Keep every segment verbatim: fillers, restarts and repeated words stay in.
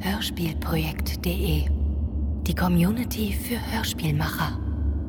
hörspielprojekt punkt de, die Community für Hörspielmacher.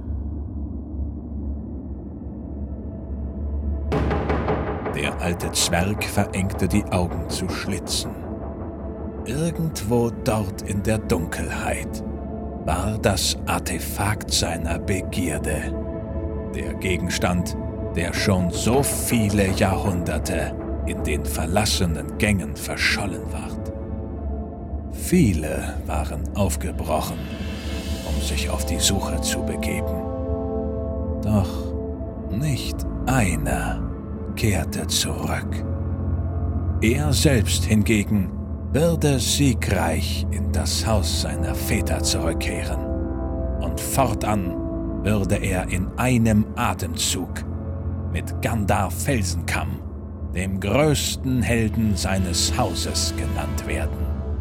Der alte Zwerg verengte die Augen zu Schlitzen. Irgendwo dort in der Dunkelheit war das Artefakt seiner Begierde. Der Gegenstand, der schon so viele Jahrhunderte in den verlassenen Gängen verschollen ward. Viele waren aufgebrochen, um sich auf die Suche zu begeben. Doch nicht einer kehrte zurück. Er selbst hingegen würde siegreich in das Haus seiner Väter zurückkehren. Und fortan würde er in einem Atemzug mit Gandar Felsenkamm, dem größten Helden seines Hauses, genannt werden.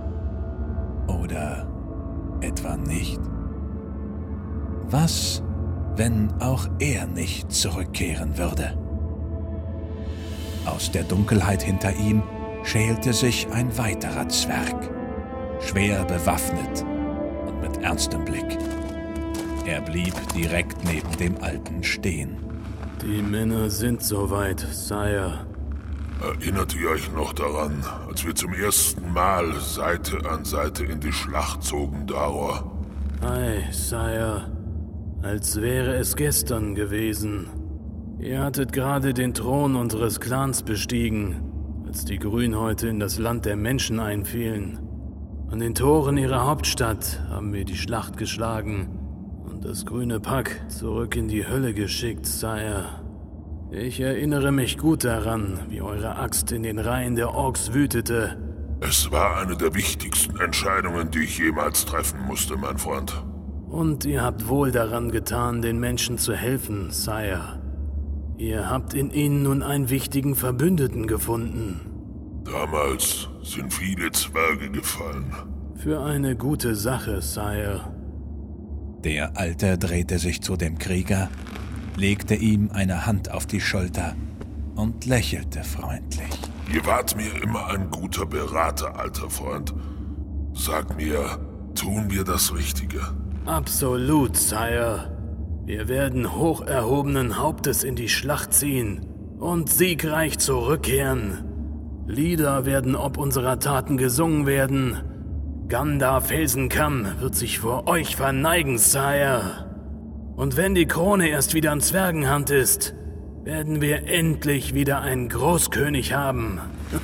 Oder etwa nicht? Was, wenn auch er nicht zurückkehren würde? Aus der Dunkelheit hinter ihm schälte sich ein weiterer Zwerg, schwer bewaffnet und mit ernstem Blick. Er blieb direkt neben dem Alten stehen. Die Männer sind soweit, Sire. Erinnert ihr euch noch daran, als wir zum ersten Mal Seite an Seite in die Schlacht zogen, Daror? Ei, Sire, als wäre es gestern gewesen. Ihr hattet gerade den Thron unseres Clans bestiegen, als die Grünhäute in das Land der Menschen einfielen. An den Toren ihrer Hauptstadt haben wir die Schlacht geschlagen und das grüne Pack zurück in die Hölle geschickt, Sire. Ich erinnere mich gut daran, wie eure Axt in den Reihen der Orks wütete. Es war eine der wichtigsten Entscheidungen, die ich jemals treffen musste, mein Freund. Und ihr habt wohl daran getan, den Menschen zu helfen, Sire. Ihr habt in ihnen nun einen wichtigen Verbündeten gefunden. Damals sind viele Zwerge gefallen. Für eine gute Sache, Sire. Der Alte drehte sich zu dem Krieger, legte ihm eine Hand auf die Schulter und lächelte freundlich. Ihr wart mir immer ein guter Berater, alter Freund. Sag mir, tun wir das Richtige? Absolut, Sire. Wir werden hoch erhobenen Hauptes in die Schlacht ziehen und siegreich zurückkehren. Lieder werden ob unserer Taten gesungen werden. Gandar Felsenkamm wird sich vor euch verneigen, Sire. Und wenn die Krone erst wieder in Zwergenhand ist, werden wir endlich wieder einen Großkönig haben.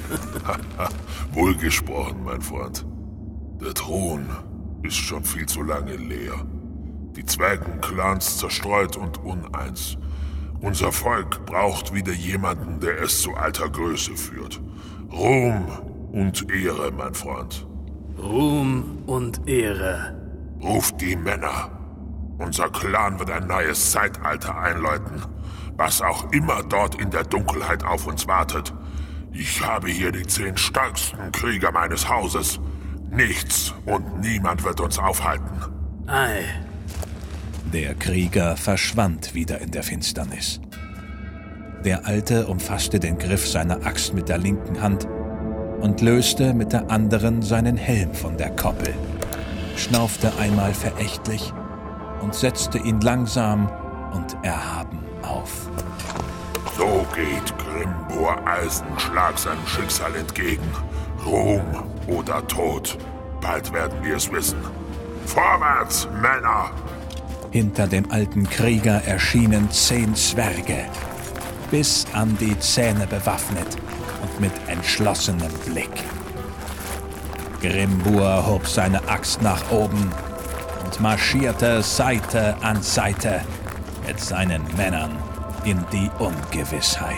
Wohlgesprochen, mein Freund. Der Thron ist schon viel zu lange leer. Die Zwergenclans zerstreut und uneins. Unser Volk braucht wieder jemanden, der es zu alter Größe führt. Ruhm und Ehre, mein Freund. Ruhm und Ehre. Ruft die Männer. Unser Clan wird ein neues Zeitalter einläuten. Was auch immer dort in der Dunkelheit auf uns wartet. Ich habe hier die zehn stärksten Krieger meines Hauses. Nichts und niemand wird uns aufhalten. Ei. Der Krieger verschwand wieder in der Finsternis. Der Alte umfasste den Griff seiner Axt mit der linken Hand und löste mit der anderen seinen Helm von der Koppel, schnaufte einmal verächtlich und setzte ihn langsam und erhaben auf. So geht Grimbur Eisenschlag seinem Schicksal entgegen. Ruhm oder Tod. Bald werden wir es wissen. Vorwärts, Männer! Hinter dem alten Krieger erschienen zehn Zwerge, bis an die Zähne bewaffnet und mit entschlossenem Blick. Grimbur hob seine Axt nach oben und marschierte Seite an Seite mit seinen Männern in die Ungewissheit.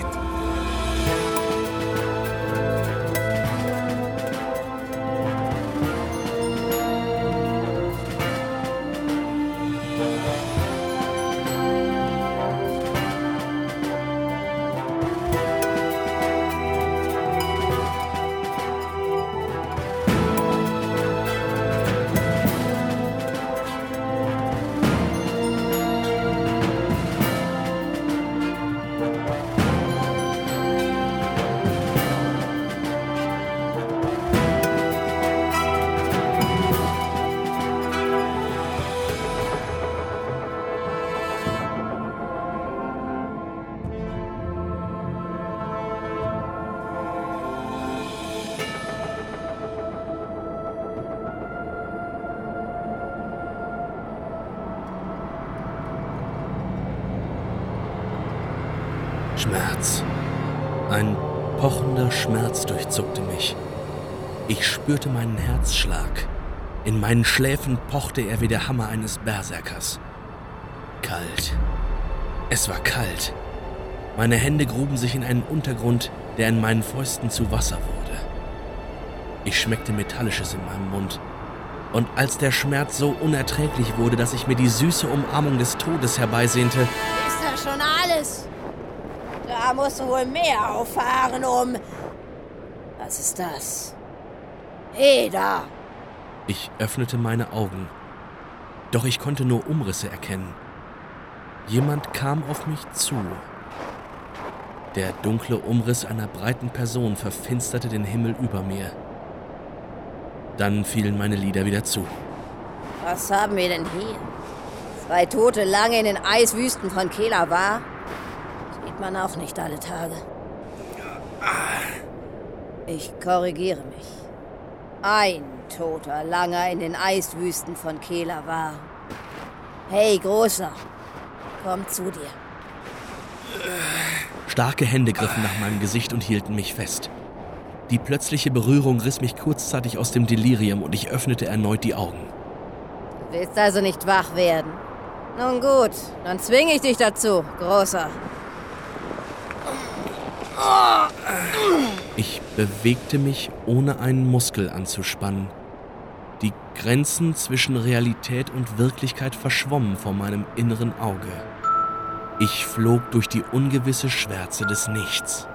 Schmerz. Ein pochender Schmerz durchzuckte mich. Ich spürte meinen Herzschlag. In meinen Schläfen pochte er wie der Hammer eines Berserkers. Kalt. Es war kalt. Meine Hände gruben sich in einen Untergrund, der in meinen Fäusten zu Wasser wurde. Ich schmeckte Metallisches in meinem Mund. Und als der Schmerz so unerträglich wurde, dass ich mir die süße Umarmung des Todes herbeisehnte... Ist das schon alles? Da musst du wohl mehr auffahren, um... Was ist das? Hey, da! Ich öffnete meine Augen. Doch ich konnte nur Umrisse erkennen. Jemand kam auf mich zu. Der dunkle Umriss einer breiten Person verfinsterte den Himmel über mir. Dann fielen meine Lider wieder zu. Was haben wir denn hier? Zwei Tote lange in den Eiswüsten von Kelawa? Sieht man auch nicht alle Tage. Ich korrigiere mich. Ein Toter lange in den Eiswüsten von Kelawa. Hey, Großer, komm zu dir. Starke Hände griffen nach meinem Gesicht und hielten mich fest. Die plötzliche Berührung riss mich kurzzeitig aus dem Delirium und ich öffnete erneut die Augen. Du willst also nicht wach werden? Nun gut, dann zwinge ich dich dazu, Großer. Ich bewegte mich, ohne einen Muskel anzuspannen. Die Grenzen zwischen Realität und Wirklichkeit verschwommen vor meinem inneren Auge. Ich flog durch die ungewisse Schwärze des Nichts.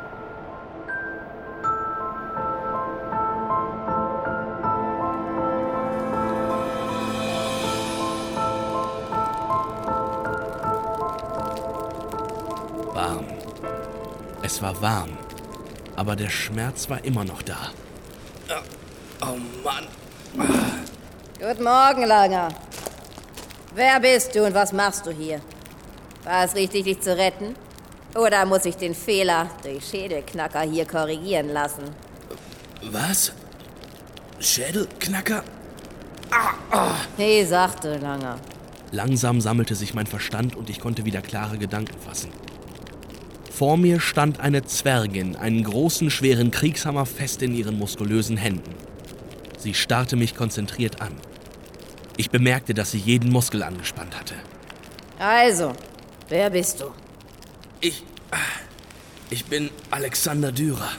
Warm. Es war warm, aber der Schmerz war immer noch da. Oh Mann. Guten Morgen, Langer. Wer bist du und was machst du hier? War es richtig, dich zu retten? Oder muss ich den Fehler durch Schädelknacker hier korrigieren lassen? Was? Schädelknacker? Ah, ah. Hey, sagte Langer. Langsam sammelte sich mein Verstand und ich konnte wieder klare Gedanken fassen. Vor mir stand eine Zwergin, einen großen, schweren Kriegshammer fest in ihren muskulösen Händen. Sie starrte mich konzentriert an. Ich bemerkte, dass sie jeden Muskel angespannt hatte. Also, wer bist du? Ich... Ich bin Alexander Dürer.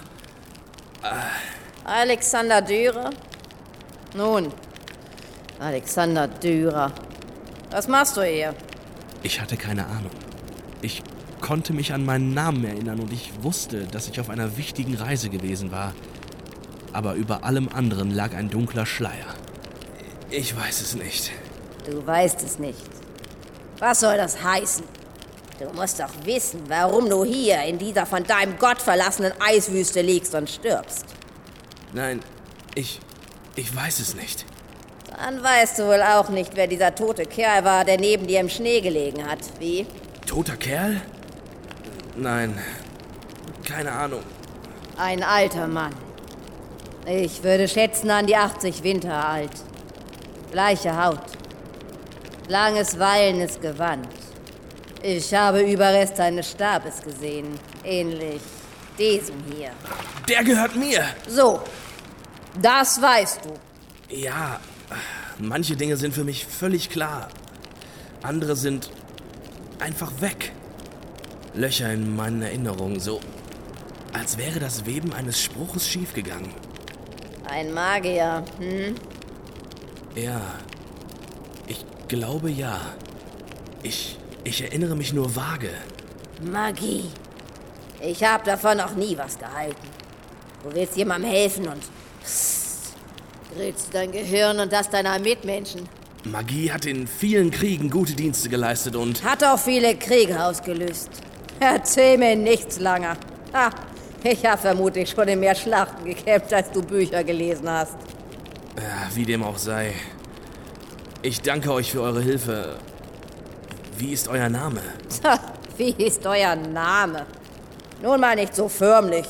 Alexander Dürer? Nun, Alexander Dürer. Was machst du hier? Ich hatte keine Ahnung. Ich konnte mich an meinen Namen erinnern und ich wusste, dass ich auf einer wichtigen Reise gewesen war. Aber über allem anderen lag ein dunkler Schleier. Ich weiß es nicht. Du weißt es nicht. Was soll das heißen? Du musst doch wissen, warum du hier in dieser von deinem Gott verlassenen Eiswüste liegst und stirbst. Nein, ich... ich weiß es nicht. Dann weißt du wohl auch nicht, wer dieser tote Kerl war, der neben dir im Schnee gelegen hat, wie? Toter Kerl? Nein, keine Ahnung. Ein alter Mann. Ich würde schätzen an die achtzig Winter alt. Bleiche Haut. Langes, wallendes Gewand. Ich habe Überreste eines Stabes gesehen. Ähnlich diesem hier. Der gehört mir! So, das weißt du. Ja, manche Dinge sind für mich völlig klar. Andere sind einfach weg. Löcher in meinen Erinnerungen, so als wäre das Weben eines Spruches schiefgegangen. Ein Magier, hm? Ja, ich glaube ja. Ich, ich erinnere mich nur vage. Magie. Ich habe davon noch nie was gehalten. Du willst jemandem helfen und pssst, grillst dein Gehirn und das deiner Mitmenschen. Magie hat in vielen Kriegen gute Dienste geleistet und... Hat auch viele Kriege ausgelöst. Erzähl mir nichts langer. Ha, ich habe vermutlich schon in mehr Schlachten gekämpft, als du Bücher gelesen hast. Ja, wie dem auch sei. Ich danke euch für eure Hilfe. Wie ist euer Name? Ha, wie ist euer Name? Nun mal nicht so förmlich.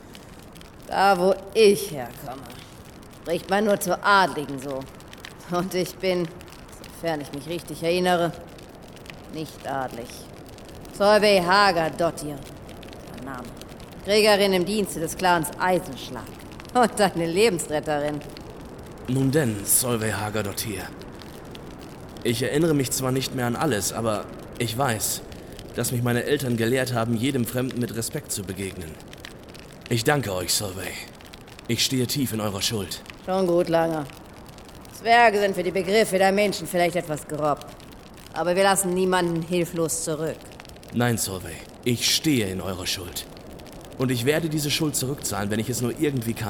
Da, wo ich herkomme, spricht man nur zu Adligen so. Und ich bin, sofern ich mich richtig erinnere, nicht adlig. Solveig Hagadottir. mein Name. Kriegerin im Dienste des Clans Eisenschlag. Und deine Lebensretterin. Nun denn, Solveig Hagerdottir hier. Ich erinnere mich zwar nicht mehr an alles, aber ich weiß, dass mich meine Eltern gelehrt haben, jedem Fremden mit Respekt zu begegnen. Ich danke euch, Solveig. Ich stehe tief in eurer Schuld. Schon gut, Langer. Zwerge sind für die Begriffe der Menschen vielleicht etwas grob. Aber wir lassen niemanden hilflos zurück. Nein, Solveig, ich stehe in eurer Schuld. Und ich werde diese Schuld zurückzahlen, wenn ich es nur irgendwie kann.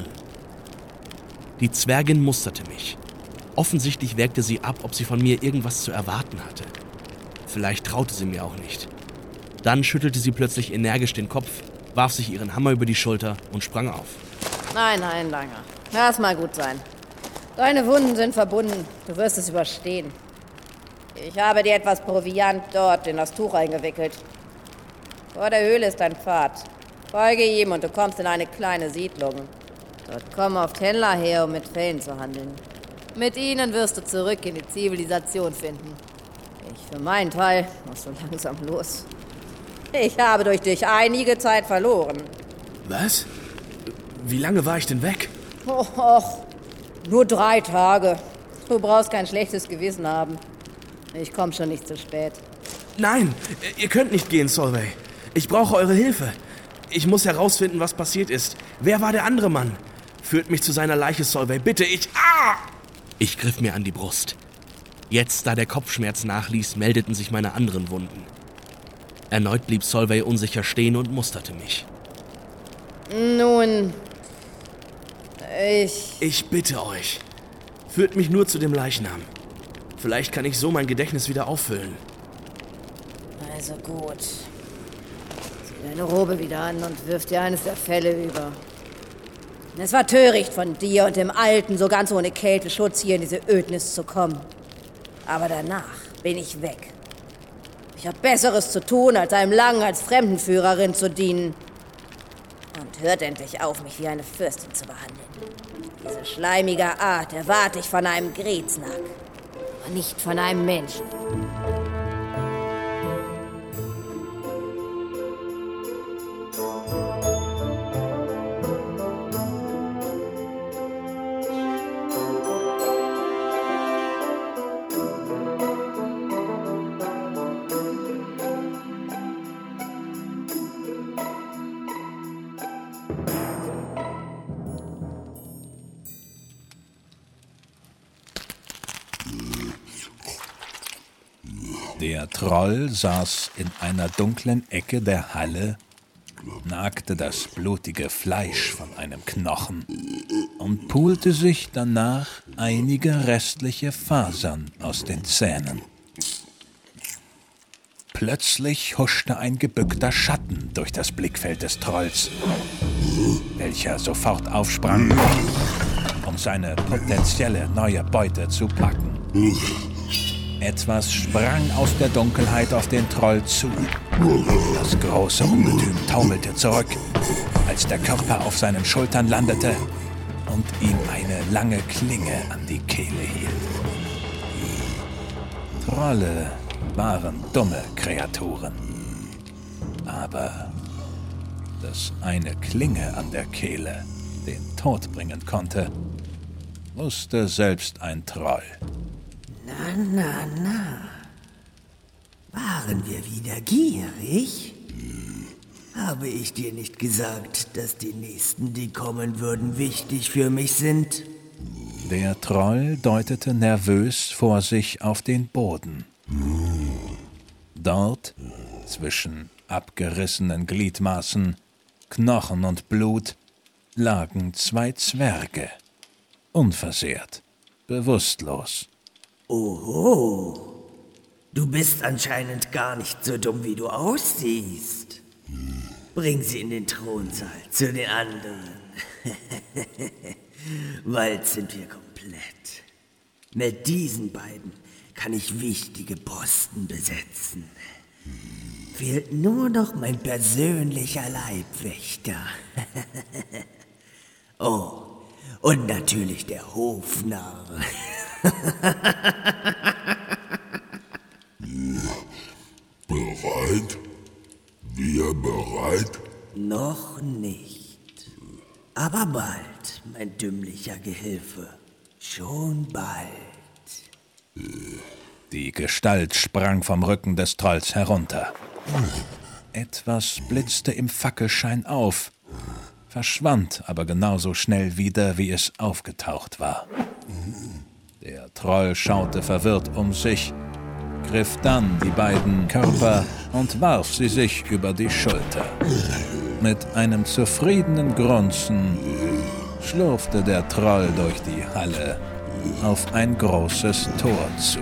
Die Zwergin musterte mich. Offensichtlich wägte sie ab, ob sie von mir irgendwas zu erwarten hatte. Vielleicht traute sie mir auch nicht. Dann schüttelte sie plötzlich energisch den Kopf, warf sich ihren Hammer über die Schulter und sprang auf. Nein, nein, Langer. Lass mal gut sein. Deine Wunden sind verbunden. Du wirst es überstehen. Ich habe dir etwas Proviant dort in das Tuch eingewickelt. Vor der Höhle ist ein Pfad. Folge ihm und du kommst in eine kleine Siedlung. Dort kommen oft Händler her, um mit Fellen zu handeln. Mit ihnen wirst du zurück in die Zivilisation finden. Ich für meinen Teil muss so langsam los. Ich habe durch dich einige Zeit verloren. Was? Wie lange war ich denn weg? Och, och, nur drei Tage. Du brauchst kein schlechtes Gewissen haben. Ich komme schon nicht zu spät. Nein, ihr könnt nicht gehen, Solveig. Ich brauche eure Hilfe. Ich muss herausfinden, was passiert ist. Wer war der andere Mann? Führt mich zu seiner Leiche, Solveig. Bitte, ich... Ah! Ich griff mir an die Brust. Jetzt, da der Kopfschmerz nachließ, meldeten sich meine anderen Wunden. Erneut blieb Solveig unsicher stehen und musterte mich. Nun, ich... Ich bitte euch, führt mich nur zu dem Leichnam. Vielleicht kann ich so mein Gedächtnis wieder auffüllen. Also gut. Zieh deine Robe wieder an und wirf dir eines der Felle über. Es war töricht von dir und dem Alten, so ganz ohne Kälteschutz hier in diese Ödnis zu kommen. Aber danach bin ich weg. Ich habe Besseres zu tun, als einem Lang als Fremdenführerin zu dienen. Und hört endlich auf, mich wie eine Fürstin zu behandeln. Diese schleimige Art erwarte ich von einem Greznack, aber nicht von einem Menschen. Der Troll saß in einer dunklen Ecke der Halle, nagte das blutige Fleisch von einem Knochen und pulte sich danach einige restliche Fasern aus den Zähnen. Plötzlich huschte ein gebückter Schatten durch das Blickfeld des Trolls, welcher sofort aufsprang, um seine potenzielle neue Beute zu packen. Etwas sprang aus der Dunkelheit auf den Troll zu. Das große Ungetüm taumelte zurück, als der Körper auf seinen Schultern landete und ihm eine lange Klinge an die Kehle hielt. Trolle waren dumme Kreaturen. Aber dass eine Klinge an der Kehle den Tod bringen konnte, wusste selbst ein Troll. Na, na, na. Waren wir wieder gierig? Habe ich dir nicht gesagt, dass die Nächsten, die kommen würden, wichtig für mich sind? Der Troll deutete nervös vor sich auf den Boden. Dort, zwischen abgerissenen Gliedmaßen, Knochen und Blut, lagen zwei Zwerge, unversehrt, bewusstlos. Oho, du bist anscheinend gar nicht so dumm, wie du aussiehst. Bring sie in den Thronsaal zu den anderen. Bald sind wir komplett. Mit diesen beiden kann ich wichtige Posten besetzen. Fehlt nur noch mein persönlicher Leibwächter. Oh, und natürlich der Hofnarr. Bereit? Wir bereit? Noch nicht. Aber bald, mein dümmlicher Gehilfe. Schon bald. Die Gestalt sprang vom Rücken des Trolls herunter. Etwas blitzte im Fackelschein auf, verschwand aber genauso schnell wieder, wie es aufgetaucht war. Der Troll schaute verwirrt um sich, griff dann die beiden Körper und warf sie sich über die Schulter. Mit einem zufriedenen Grunzen schlurfte der Troll durch die Halle auf ein großes Tor zu.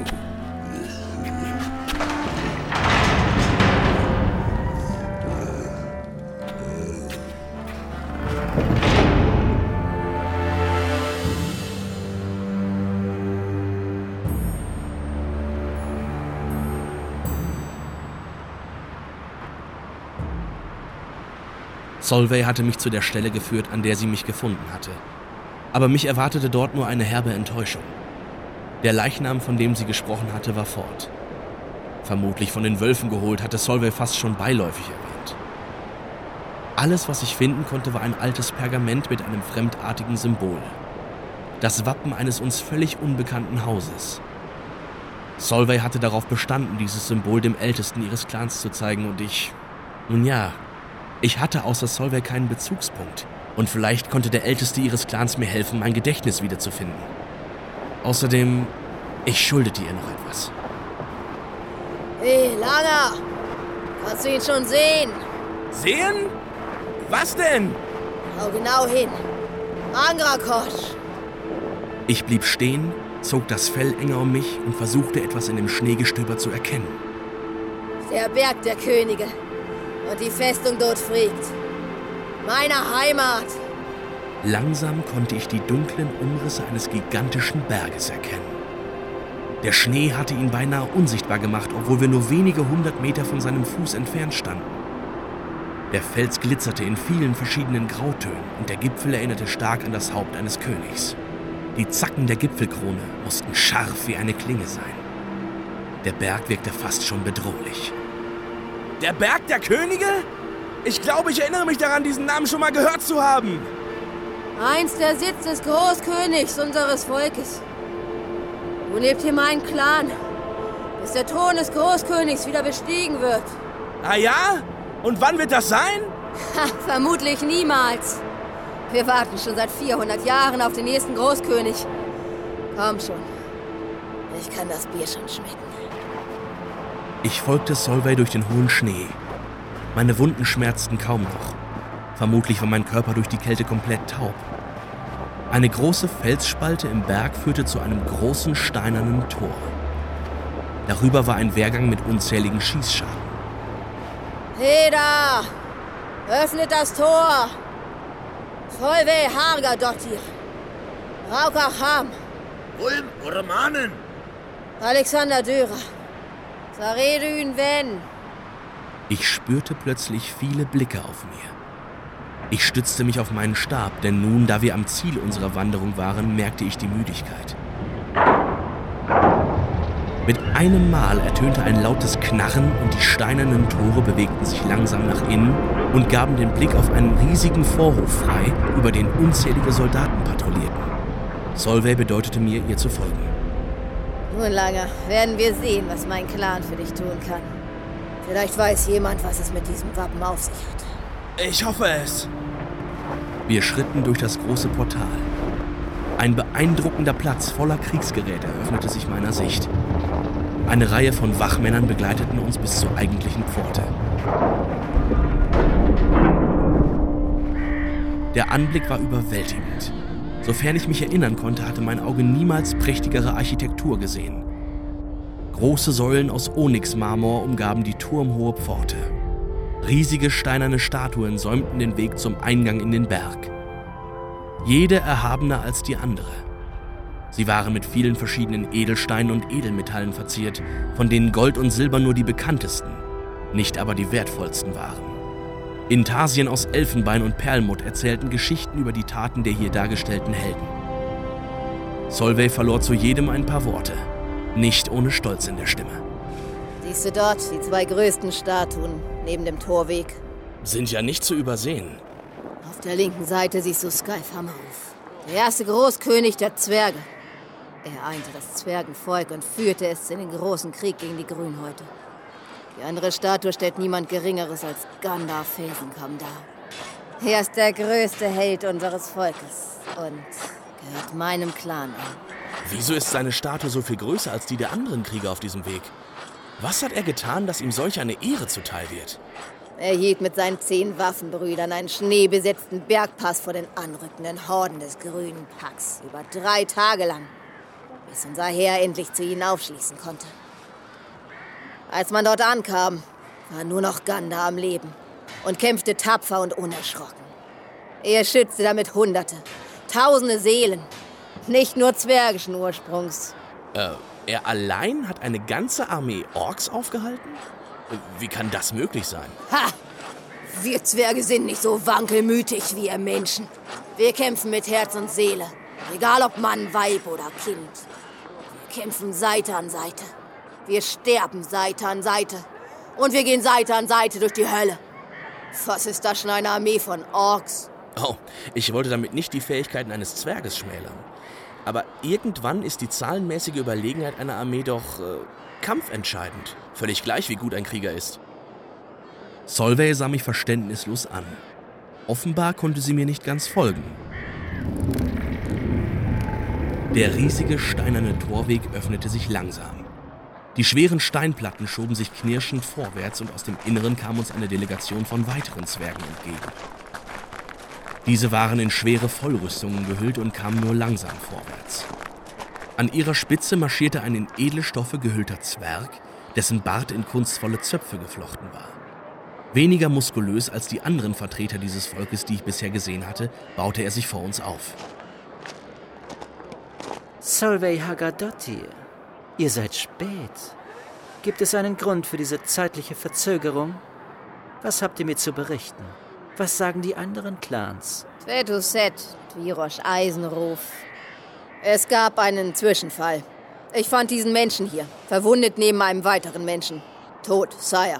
Solveig hatte mich zu der Stelle geführt, an der sie mich gefunden hatte. Aber mich erwartete dort nur eine herbe Enttäuschung. Der Leichnam, von dem sie gesprochen hatte, war fort. Vermutlich von den Wölfen geholt, hatte Solveig fast schon beiläufig erwähnt. Alles, was ich finden konnte, war ein altes Pergament mit einem fremdartigen Symbol. Das Wappen eines uns völlig unbekannten Hauses. Solveig hatte darauf bestanden, dieses Symbol dem Ältesten ihres Clans zu zeigen und ich... Nun ja... Ich hatte außer Solveig keinen Bezugspunkt. Und vielleicht konnte der Älteste ihres Clans mir helfen, mein Gedächtnis wiederzufinden. Außerdem, ich schuldete ihr noch etwas. Hey, Langer! Kannst du ihn schon sehen? Sehen? Was denn? Schau genau hin. Angrakosch! Ich blieb stehen, zog das Fell enger um mich und versuchte, etwas in dem Schneegestöber zu erkennen. Der Berg der Könige. Und die Festung dort fliegt. Meine Heimat! Langsam konnte ich die dunklen Umrisse eines gigantischen Berges erkennen. Der Schnee hatte ihn beinahe unsichtbar gemacht, obwohl wir nur wenige hundert Meter von seinem Fuß entfernt standen. Der Fels glitzerte in vielen verschiedenen Grautönen und der Gipfel erinnerte stark an das Haupt eines Königs. Die Zacken der Gipfelkrone mussten scharf wie eine Klinge sein. Der Berg wirkte fast schon bedrohlich. Der Berg der Könige? Ich glaube, ich erinnere mich daran, diesen Namen schon mal gehört zu haben. Einst der Sitz des Großkönigs unseres Volkes. Nun lebt hier mein Clan, bis der Thron des Großkönigs wieder bestiegen wird. Ah ja? Und wann wird das sein? Ha, vermutlich niemals. Wir warten schon seit vierhundert Jahren auf den nächsten Großkönig. Komm schon. Ich kann das Bier schon schmecken. Ich folgte Solveig durch den hohen Schnee. Meine Wunden schmerzten kaum noch. Vermutlich war mein Körper durch die Kälte komplett taub. Eine große Felsspalte im Berg führte zu einem großen steinernen Tor. Darüber war ein Wehrgang mit unzähligen Schießscharten. Heda! Öffnet das Tor! Solveig Hargadottir! Raukacham! Ulm Urmanen! Alexander Dürer! Saredün Wen! Ich spürte plötzlich viele Blicke auf mir. Ich stützte mich auf meinen Stab, denn nun, da wir am Ziel unserer Wanderung waren, merkte ich die Müdigkeit. Mit einem Mal ertönte ein lautes Knarren und die steinernen Tore bewegten sich langsam nach innen und gaben den Blick auf einen riesigen Vorhof frei, über den unzählige Soldaten patrouillierten. Solveig bedeutete mir, ihr zu folgen. Nun, Langer, werden wir sehen, was mein Clan für dich tun kann. Vielleicht weiß jemand, was es mit diesem Wappen auf sich hat. Ich hoffe es. Wir schritten durch das große Portal. Ein beeindruckender Platz voller Kriegsgeräte eröffnete sich meiner Sicht. Eine Reihe von Wachmännern begleiteten uns bis zur eigentlichen Pforte. Der Anblick war überwältigend. Sofern ich mich erinnern konnte, hatte mein Auge niemals prächtigere Architektur gesehen. Große Säulen aus Onyxmarmor umgaben die turmhohe Pforte. Riesige steinerne Statuen säumten den Weg zum Eingang in den Berg. Jede erhabener als die andere. Sie waren mit vielen verschiedenen Edelsteinen und Edelmetallen verziert, von denen Gold und Silber nur die bekanntesten, nicht aber die wertvollsten waren. Intarsien aus Elfenbein und Perlmutt erzählten Geschichten über die Taten der hier dargestellten Helden. Solveig verlor zu jedem ein paar Worte, nicht ohne Stolz in der Stimme. Siehst du dort die zwei größten Statuen neben dem Torweg? sind ja nicht zu übersehen. Auf der linken Seite siehst du Skyfarmhof, der erste Großkönig der Zwerge. Er einte das Zwergenvolk und führte es in den großen Krieg gegen die Grünhäute. Die andere Statue stellt niemand Geringeres als Gandalf Felsenkamm dar. Er ist der größte Held unseres Volkes und gehört meinem Clan an. Wieso ist seine Statue so viel größer als die der anderen Krieger auf diesem Weg? Was hat er getan, dass ihm solch eine Ehre zuteil wird? Er hielt mit seinen zehn Waffenbrüdern einen schneebesetzten Bergpass vor den anrückenden Horden des grünen Packs über drei Tage lang, bis unser Heer endlich zu ihnen aufschließen konnte. Als man dort ankam, war nur noch Gandalf am Leben und kämpfte tapfer und unerschrocken. Er schützte damit Hunderte, Tausende Seelen, nicht nur zwergischen Ursprungs. Äh, er allein hat eine ganze Armee Orks aufgehalten? Wie kann das möglich sein? Ha! Wir Zwerge sind nicht so wankelmütig wie ihr Menschen. Wir kämpfen mit Herz und Seele, egal ob Mann, Weib oder Kind. Wir kämpfen Seite an Seite. Wir sterben Seite an Seite. Und wir gehen Seite an Seite durch die Hölle. Was ist das schon eine Armee von Orks? Oh, ich wollte damit nicht die Fähigkeiten eines Zwerges schmälern. Aber irgendwann ist die zahlenmäßige Überlegenheit einer Armee doch äh, kampfentscheidend. Völlig gleich, wie gut ein Krieger ist. Solveig sah mich verständnislos an. Offenbar konnte sie mir nicht ganz folgen. Der riesige steinerne Torweg öffnete sich langsam. Die schweren Steinplatten schoben sich knirschend vorwärts und aus dem Inneren kam uns eine Delegation von weiteren Zwergen entgegen. Diese waren in schwere Vollrüstungen gehüllt und kamen nur langsam vorwärts. An ihrer Spitze marschierte ein in edle Stoffe gehüllter Zwerg, dessen Bart in kunstvolle Zöpfe geflochten war. Weniger muskulös als die anderen Vertreter dieses Volkes, die ich bisher gesehen hatte, baute er sich vor uns auf. Solveig Hagadottir, ihr seid spät. Gibt es einen Grund für diese zeitliche Verzögerung? Was habt ihr mir zu berichten? Was sagen die anderen Clans? Twetuset, Twirosh Eisenruf. Es gab einen Zwischenfall. Ich fand diesen Menschen hier, verwundet neben einem weiteren Menschen. Tot, Sire.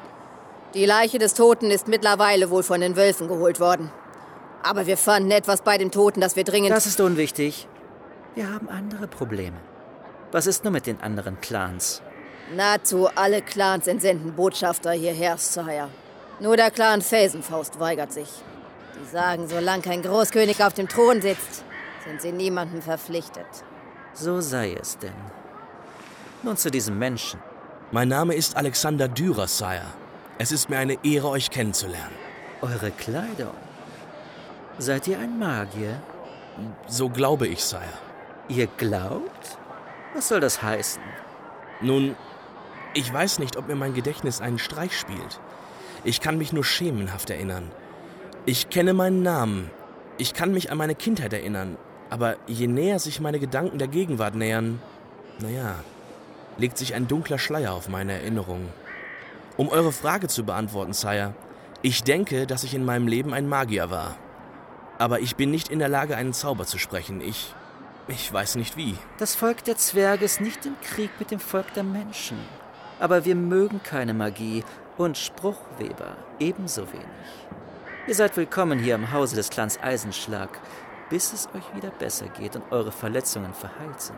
Die Leiche des Toten ist mittlerweile wohl von den Wölfen geholt worden. Aber wir fanden etwas bei dem Toten, das wir dringend... Das ist unwichtig. Wir haben andere Probleme. Was ist nur mit den anderen Clans? Nahezu alle Clans entsenden Botschafter hierher, Sire. Nur der Clan Felsenfaust weigert sich. Die sagen, solange kein Großkönig auf dem Thron sitzt, sind sie niemandem verpflichtet. So sei es denn. Nun zu diesem Menschen. Mein Name ist Alexander Dürer, Sire. Es ist mir eine Ehre, euch kennenzulernen. Eure Kleidung? Seid ihr ein Magier? So glaube ich, Sire. Ihr glaubt? Was soll das heißen? Nun, ich weiß nicht, ob mir mein Gedächtnis einen Streich spielt. Ich kann mich nur schemenhaft erinnern. Ich kenne meinen Namen. Ich kann mich an meine Kindheit erinnern. Aber je näher sich meine Gedanken der Gegenwart nähern, naja, legt sich ein dunkler Schleier auf meine Erinnerung. Um eure Frage zu beantworten, Sire, ich denke, dass ich in meinem Leben ein Magier war. Aber ich bin nicht in der Lage, einen Zauber zu sprechen. Ich, ich weiß nicht wie. Das Volk der Zwerge ist nicht im Krieg mit dem Volk der Menschen. Aber wir mögen keine Magie und Spruchweber ebenso wenig. Ihr seid willkommen hier im Hause des Clans Eisenschlag, bis es euch wieder besser geht und eure Verletzungen verheilt sind.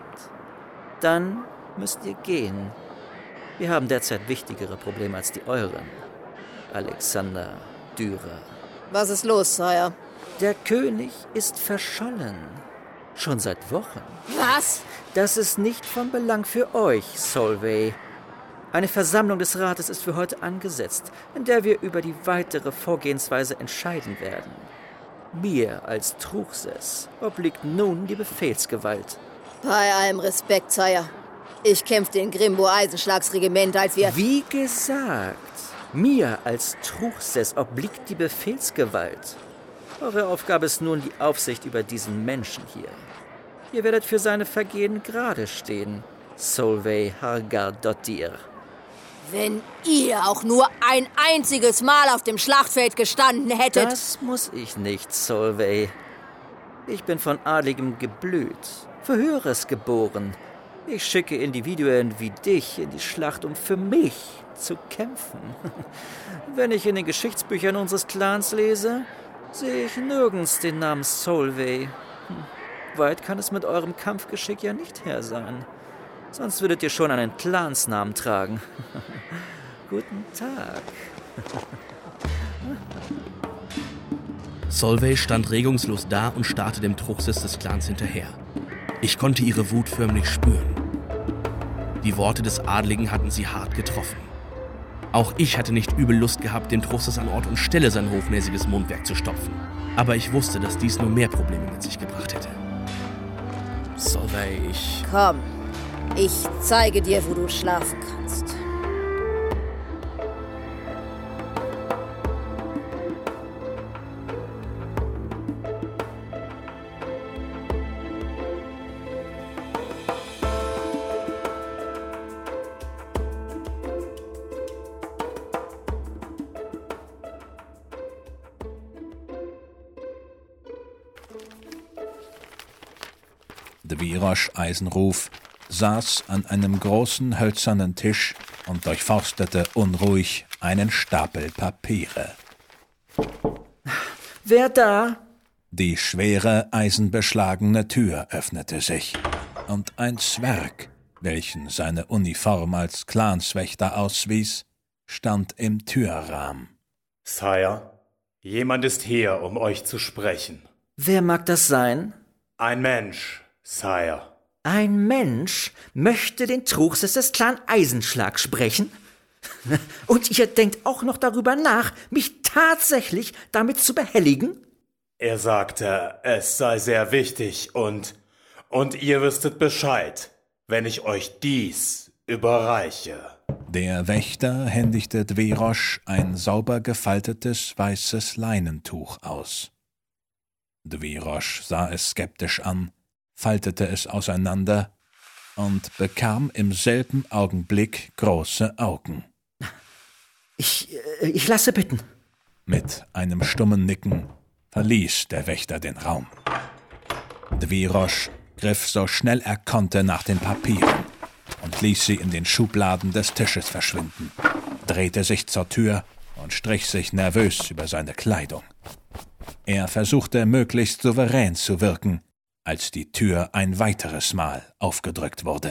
Dann müsst ihr gehen. Wir haben derzeit wichtigere Probleme als die euren. Alexander Dürer. Was ist los, Sire? Der König ist verschollen. Schon seit Wochen. Was? Das ist nicht von Belang für euch, Solveig. Eine Versammlung des Rates ist für heute angesetzt, in der wir über die weitere Vorgehensweise entscheiden werden. Mir als Truchsess obliegt nun die Befehlsgewalt. Bei allem Respekt, Sire. Ich kämpfte in Grimbo Eisenschlagsregiment, als wir... Wie gesagt, mir als Truchsess obliegt die Befehlsgewalt. Eure Aufgabe ist nun die Aufsicht über diesen Menschen hier. Ihr werdet für seine Vergehen gerade stehen, Solveig Hagadottir. Wenn ihr auch nur ein einziges Mal auf dem Schlachtfeld gestanden hättet... Das muss ich nicht, Solveig. Ich bin von adligem Geblüt, für Höheres geboren. Ich schicke Individuen wie dich in die Schlacht, um für mich zu kämpfen. Wenn ich in den Geschichtsbüchern unseres Clans lese, sehe ich nirgends den Namen Solvay. Weit kann es mit eurem Kampfgeschick ja nicht her sein. Sonst würdet ihr schon einen Clansnamen tragen. Guten Tag. Solvay stand regungslos da und starrte dem Truchsess des Clans hinterher. Ich konnte ihre Wut förmlich spüren. Die Worte des Adligen hatten sie hart getroffen. Auch ich hatte nicht übel Lust gehabt, dem Truchsess an Ort und Stelle sein hochnäsiges Mundwerk zu stopfen. Aber ich wusste, dass dies nur mehr Probleme mit sich gebracht hätte. Solvay, ich... Komm, ich zeige dir, wo du schlafen kannst. Dvirosh Eisenruf saß an einem großen hölzernen Tisch und durchforstete unruhig einen Stapel Papiere. Wer da? Die schwere, eisenbeschlagene Tür öffnete sich, und ein Zwerg, welchen seine Uniform als Clanswächter auswies, stand im Türrahmen. Sire, jemand ist hier, um euch zu sprechen. Wer mag das sein? Ein Mensch, Sire. Ein Mensch möchte den Truchsess des Clan Eisenschlag sprechen? Und ihr denkt auch noch darüber nach, mich tatsächlich damit zu behelligen? Er sagte, es sei sehr wichtig und, und ihr wüsstet Bescheid, wenn ich euch dies überreiche. Der Wächter händigte Dvirosh ein sauber gefaltetes weißes Leinentuch aus. Dvirosh sah es skeptisch an, faltete es auseinander und bekam im selben Augenblick große Augen. Ich, äh, ich lasse bitten. Mit einem stummen Nicken verließ der Wächter den Raum. Dvirosh griff so schnell er konnte nach den Papieren und ließ sie in den Schubladen des Tisches verschwinden, drehte sich zur Tür und strich sich nervös über seine Kleidung. Er versuchte möglichst souverän zu wirken, als die Tür ein weiteres Mal aufgedrückt wurde.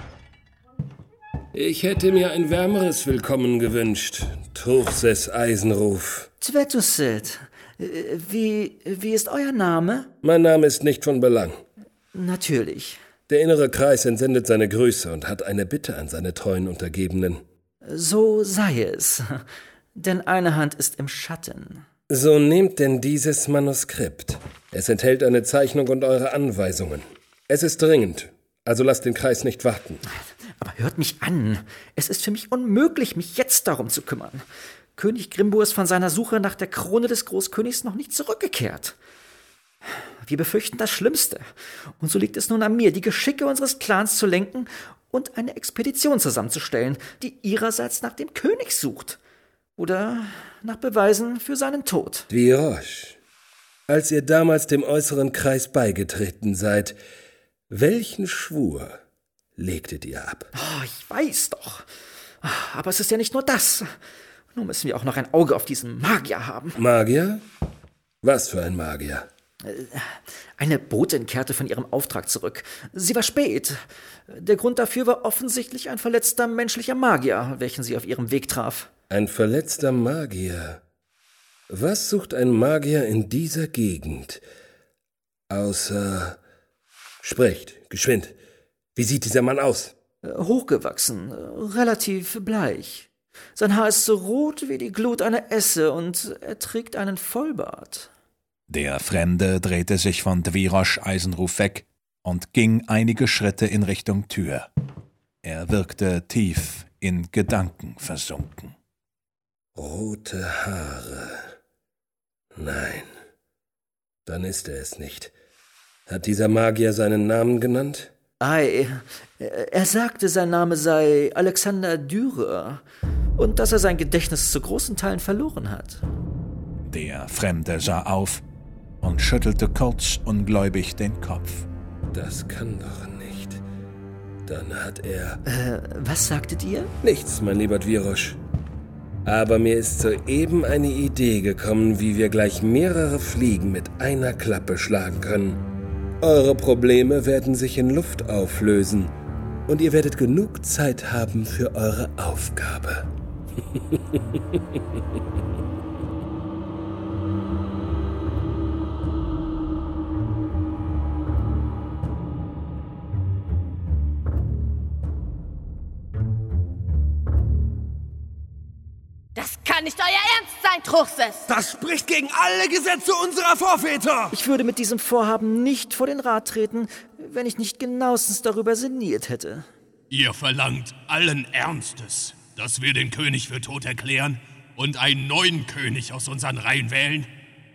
Ich hätte mir ein wärmeres Willkommen gewünscht, Truchsess Eisenruf. Twetuset, wie, wie ist euer Name? Mein Name ist nicht von Belang. Natürlich. Der innere Kreis entsendet seine Grüße und hat eine Bitte an seine treuen Untergebenen. So sei es, denn eine Hand ist im Schatten. So nehmt denn dieses Manuskript. Es enthält eine Zeichnung und eure Anweisungen. Es ist dringend, also lasst den Kreis nicht warten. Aber hört mich an. Es ist für mich unmöglich, mich jetzt darum zu kümmern. König Grimbo ist von seiner Suche nach der Krone des Großkönigs noch nicht zurückgekehrt. Wir befürchten das Schlimmste. Und so liegt es nun an mir, die Geschicke unseres Clans zu lenken und eine Expedition zusammenzustellen, die ihrerseits nach dem König sucht. Oder nach Beweisen für seinen Tod. Dvirosh, als ihr damals dem äußeren Kreis beigetreten seid, welchen Schwur legtet ihr ab? Oh, ich weiß doch. Aber es ist ja nicht nur das. Nun müssen wir auch noch ein Auge auf diesen Magier haben. Magier? Was für ein Magier? Eine Botin kehrte von ihrem Auftrag zurück. Sie war spät. Der Grund dafür war offensichtlich ein verletzter menschlicher Magier, welchen sie auf ihrem Weg traf. Ein verletzter Magier. Was sucht ein Magier in dieser Gegend? Außer... Sprecht, geschwind. Wie sieht dieser Mann aus? Hochgewachsen, relativ bleich. Sein Haar ist so rot wie die Glut einer Esse und er trägt einen Vollbart. Der Fremde drehte sich von Dvirosh Eisenruf weg und ging einige Schritte in Richtung Tür. Er wirkte tief in Gedanken versunken. Rote Haare. Nein, dann ist er es nicht. Hat dieser Magier seinen Namen genannt? Ei, er sagte, sein Name sei Alexander Dürer und dass er sein Gedächtnis zu großen Teilen verloren hat. Der Fremde sah auf und schüttelte kurz ungläubig den Kopf. Das kann doch nicht. Dann hat er... Äh, was sagtet ihr? Nichts, mein lieber Dvirosch. Aber mir ist soeben eine Idee gekommen, wie wir gleich mehrere Fliegen mit einer Klappe schlagen können. Eure Probleme werden sich in Luft auflösen und ihr werdet genug Zeit haben für eure Aufgabe. Das kann nicht euer Ernst sein, Truchsess! Das spricht gegen alle Gesetze unserer Vorväter! Ich würde mit diesem Vorhaben nicht vor den Rat treten, wenn ich nicht genauestens darüber sinniert hätte. Ihr verlangt allen Ernstes, dass wir den König für tot erklären und einen neuen König aus unseren Reihen wählen?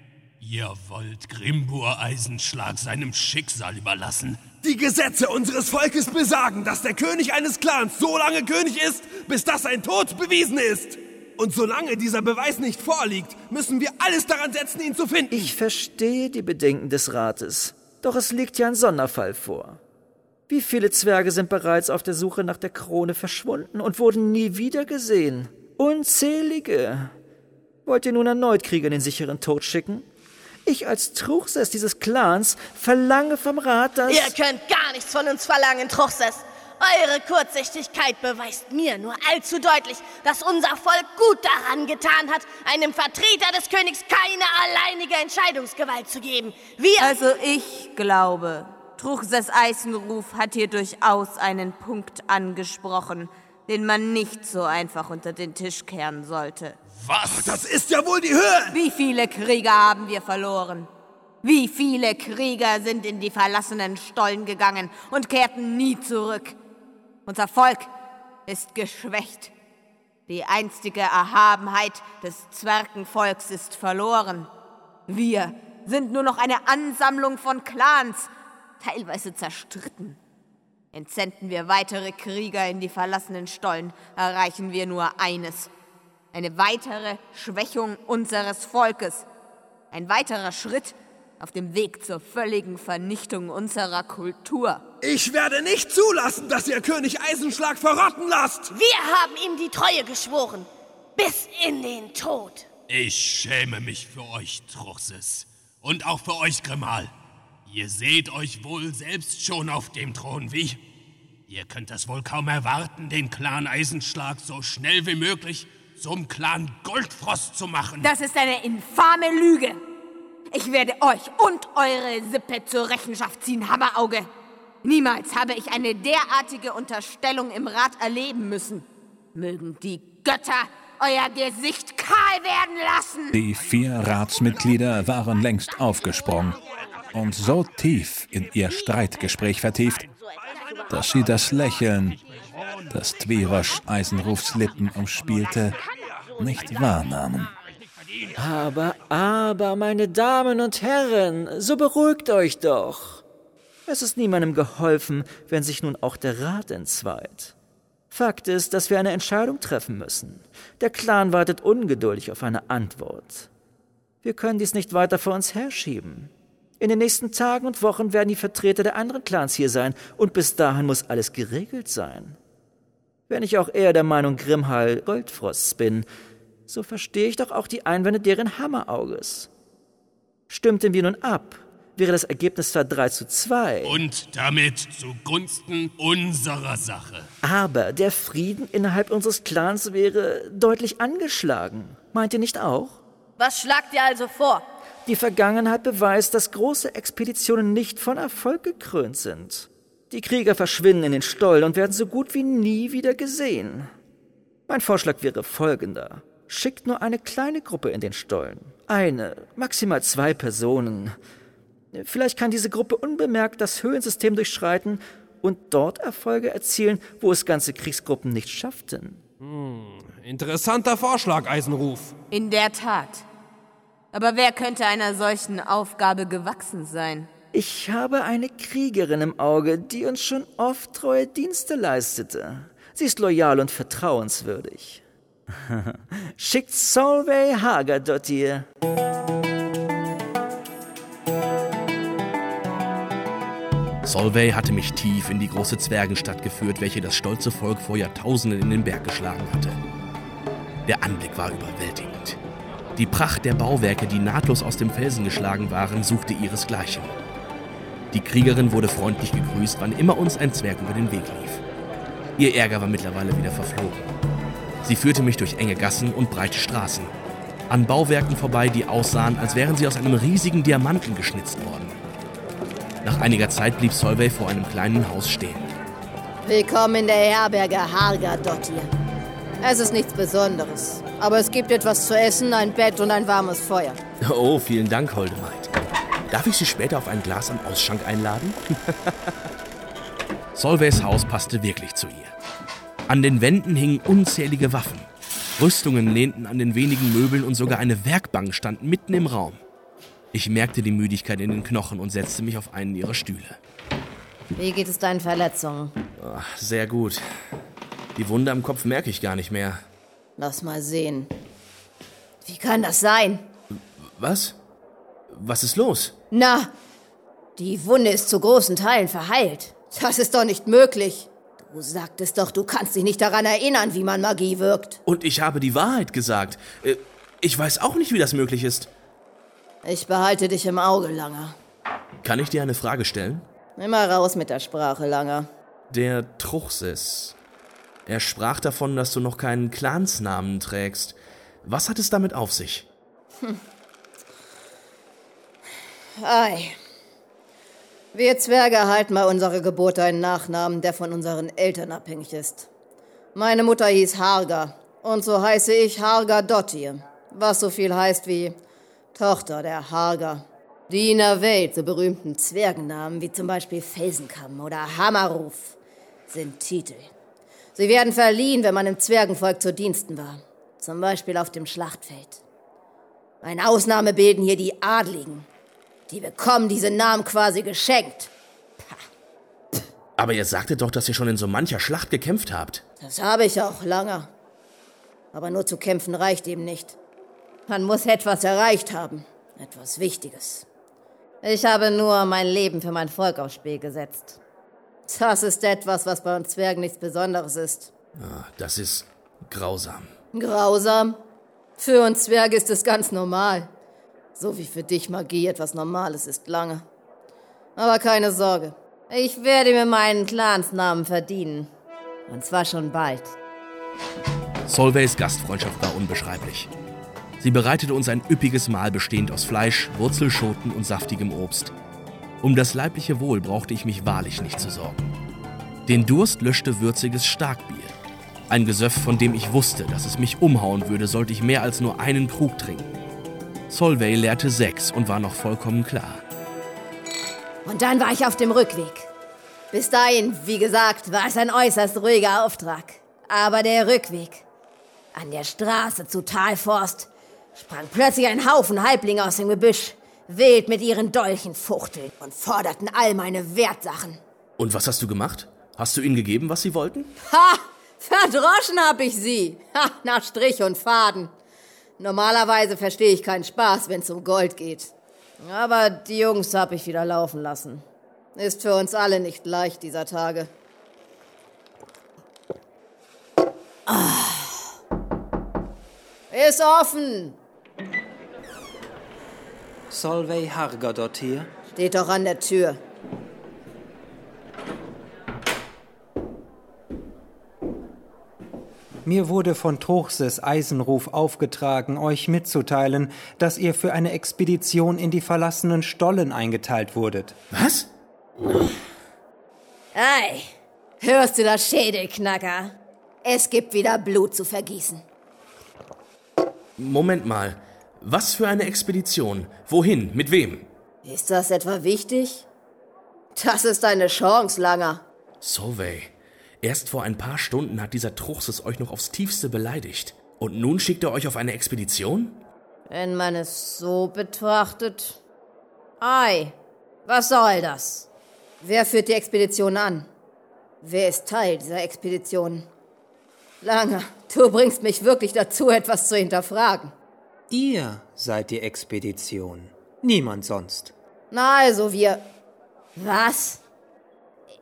Ihr wollt Grimbur Eisenschlag seinem Schicksal überlassen? Die Gesetze unseres Volkes besagen, dass der König eines Clans so lange König ist, bis das sein Tod bewiesen ist. Und solange dieser Beweis nicht vorliegt, müssen wir alles daran setzen, ihn zu finden. Ich verstehe die Bedenken des Rates, doch es liegt ja ein Sonderfall vor. Wie viele Zwerge sind bereits auf der Suche nach der Krone verschwunden und wurden nie wieder gesehen? Unzählige. Wollt ihr nun erneut Krieger in den sicheren Tod schicken? Ich als Truchsess dieses Clans verlange vom Rat, dass... Ihr könnt gar nichts von uns verlangen, Truchsess. Eure Kurzsichtigkeit beweist mir nur allzu deutlich, dass unser Volk gut daran getan hat, einem Vertreter des Königs keine alleinige Entscheidungsgewalt zu geben. Wir... Also ich glaube, Truchsess Eisenruf hat hier durchaus einen Punkt angesprochen, den man nicht so einfach unter den Tisch kehren sollte. Was? Das ist ja wohl die Höhe! Wie viele Krieger haben wir verloren? Wie viele Krieger sind in die verlassenen Stollen gegangen und kehrten nie zurück? Unser Volk ist geschwächt. Die einstige Erhabenheit des Zwergenvolks ist verloren. Wir sind nur noch eine Ansammlung von Clans, teilweise zerstritten. Entsenden wir weitere Krieger in die verlassenen Stollen, erreichen wir nur eines: eine weitere Schwächung unseres Volkes. Ein weiterer Schritt auf dem Weg zur völligen Vernichtung unserer Kultur. Ich werde nicht zulassen, dass ihr König Eisenschlag verrotten lasst! Wir haben ihm die Treue geschworen, bis in den Tod. Ich schäme mich für euch, Truchsess. Und auch für euch, Grimal. Ihr seht euch wohl selbst schon auf dem Thron, wie? Ihr könnt es wohl kaum erwarten, den Clan Eisenschlag so schnell wie möglich zum Clan Goldfrost zu machen. Das ist eine infame Lüge. Ich werde euch und eure Sippe zur Rechenschaft ziehen, Hammerauge. Niemals habe ich eine derartige Unterstellung im Rat erleben müssen. Mögen die Götter euer Gesicht kahl werden lassen. Die vier Ratsmitglieder waren längst aufgesprungen und so tief in ihr Streitgespräch vertieft, dass sie das Lächeln, das Dvirosch Eisenrufs Lippen umspielte, nicht wahrnahmen. Aber, aber, meine Damen und Herren, so beruhigt euch doch. Es ist niemandem geholfen, wenn sich nun auch der Rat entzweit. Fakt ist, dass wir eine Entscheidung treffen müssen. Der Clan wartet ungeduldig auf eine Antwort. Wir können dies nicht weiter vor uns herschieben. In den nächsten Tagen und Wochen werden die Vertreter der anderen Clans hier sein und bis dahin muss alles geregelt sein. Wenn ich auch eher der Meinung Grimhall Goldfrosts bin, so verstehe ich doch auch die Einwände deren Hammerauges. Stimmten wir nun ab, wäre das Ergebnis zwar drei zu zwei. Und damit zugunsten unserer Sache. Aber der Frieden innerhalb unseres Clans wäre deutlich angeschlagen. Meint ihr nicht auch? Was schlagt ihr also vor? Die Vergangenheit beweist, dass große Expeditionen nicht von Erfolg gekrönt sind. Die Krieger verschwinden in den Stollen und werden so gut wie nie wieder gesehen. Mein Vorschlag wäre folgender. Schickt nur eine kleine Gruppe in den Stollen. Eine, maximal zwei Personen. Vielleicht kann diese Gruppe unbemerkt das Höhlensystem durchschreiten und dort Erfolge erzielen, wo es ganze Kriegsgruppen nicht schafften. Hm, interessanter Vorschlag, Eisenruf. In der Tat. Aber wer könnte einer solchen Aufgabe gewachsen sein? Ich habe eine Kriegerin im Auge, die uns schon oft treue Dienste leistete. Sie ist loyal und vertrauenswürdig. Schickt Solveig Solveig hatte mich tief in die große Zwergenstadt geführt, welche das stolze Volk vor Jahrtausenden in den Berg geschlagen hatte. Der Anblick war überwältigend. Die Pracht der Bauwerke, die nahtlos aus dem Felsen geschlagen waren, suchte ihresgleichen. Die Kriegerin wurde freundlich gegrüßt, wann immer uns ein Zwerg über den Weg lief. Ihr Ärger war mittlerweile wieder verflogen. Sie führte mich durch enge Gassen und breite Straßen, an Bauwerken vorbei, die aussahen, als wären sie aus einem riesigen Diamanten geschnitzt worden. Nach einiger Zeit blieb Solveig vor einem kleinen Haus stehen. Willkommen in der Herberge Harga Dottir. Es ist nichts Besonderes, aber es gibt etwas zu essen, ein Bett und ein warmes Feuer. Oh, vielen Dank, holde Maid. Darf ich Sie später auf ein Glas am Ausschank einladen? Solveigs Haus passte wirklich zu ihr. An den Wänden hingen unzählige Waffen. Rüstungen lehnten an den wenigen Möbeln und sogar eine Werkbank stand mitten im Raum. Ich merkte die Müdigkeit in den Knochen und setzte mich auf einen ihrer Stühle. Wie geht es deinen Verletzungen? Oh, sehr gut. Die Wunde am Kopf merke ich gar nicht mehr. Lass mal sehen. Wie kann das sein? Was? Was ist los? Na, die Wunde ist zu großen Teilen verheilt. Das ist doch nicht möglich. Du sagtest doch, du kannst dich nicht daran erinnern, wie man Magie wirkt. Und ich habe die Wahrheit gesagt. Ich weiß auch nicht, wie das möglich ist. Ich behalte dich im Auge, Langer. Kann ich dir eine Frage stellen? Immer raus mit der Sprache, Langer. Der Truchsess. Er sprach davon, dass du noch keinen Clansnamen trägst. Was hat es damit auf sich? Hm. Ei. Wir Zwerge erhalten bei unserer Geburt einen Nachnamen, der von unseren Eltern abhängig ist. Meine Mutter hieß Harga und so heiße ich Harga Dottir, was so viel heißt wie Tochter der Harga. Die in der Welt so berühmten Zwergennamen wie zum Beispiel Felsenkamm oder Hammerruf sind Titel. Sie werden verliehen, wenn man im Zwergenvolk zu Diensten war, zum Beispiel auf dem Schlachtfeld. Eine Ausnahme bilden hier die Adligen. Die bekommen diese Namen quasi geschenkt. Aber ihr sagtet doch, dass ihr schon in so mancher Schlacht gekämpft habt. Das habe ich auch, Langer. Aber nur zu kämpfen reicht eben nicht. Man muss etwas erreicht haben. Etwas Wichtiges. Ich habe nur mein Leben für mein Volk aufs Spiel gesetzt. Das ist etwas, was bei uns Zwergen nichts Besonderes ist. Ah, das ist grausam. Grausam? Für uns Zwerge ist es ganz normal. So wie für dich Magie etwas Normales ist, Lange. Aber keine Sorge. Ich werde mir meinen Clansnamen verdienen. Und zwar schon bald. Solveigs Gastfreundschaft war unbeschreiblich. Sie bereitete uns ein üppiges Mahl bestehend aus Fleisch, Wurzelschoten und saftigem Obst. Um das leibliche Wohl brauchte ich mich wahrlich nicht zu sorgen. Den Durst löschte würziges Starkbier. Ein Gesöff, von dem ich wusste, dass es mich umhauen würde, sollte ich mehr als nur einen Krug trinken. Solveig leerte sechs und war noch vollkommen klar. Und dann war ich auf dem Rückweg. Bis dahin, wie gesagt, war es ein äußerst ruhiger Auftrag. Aber der Rückweg. An der Straße zu Talforst sprang plötzlich ein Haufen Halblinge aus dem Gebüsch, wild mit ihren Dolchen fuchteln und forderten all meine Wertsachen. Und was hast du gemacht? Hast du ihnen gegeben, was sie wollten? Ha! Verdroschen hab ich sie! Ha! Nach Strich und Faden. Normalerweise verstehe ich keinen Spaß, wenn es um Gold geht. Aber die Jungs hab ich wieder laufen lassen. Ist für uns alle nicht leicht dieser Tage. Ah. Ist offen! Solveig Harga Dottir? Steht doch an der Tür. Mir wurde von Truchsess Eisenruf aufgetragen, euch mitzuteilen, dass ihr für eine Expedition in die verlassenen Stollen eingeteilt wurdet. Was? Ei, hörst du das, Schädelknacker? Es gibt wieder Blut zu vergießen. Moment mal. Was für eine Expedition? Wohin? Mit wem? Ist das etwa wichtig? Das ist eine Chance, Langer. Solveig. Erst vor ein paar Stunden hat dieser Truchsess euch noch aufs Tiefste beleidigt. Und nun schickt er euch auf eine Expedition? Wenn man es so betrachtet. Ei, was soll das? Wer führt die Expedition an? Wer ist Teil dieser Expedition? Langer, du bringst mich wirklich dazu, etwas zu hinterfragen. Ihr seid die Expedition. Niemand sonst. Na also, wir... Was?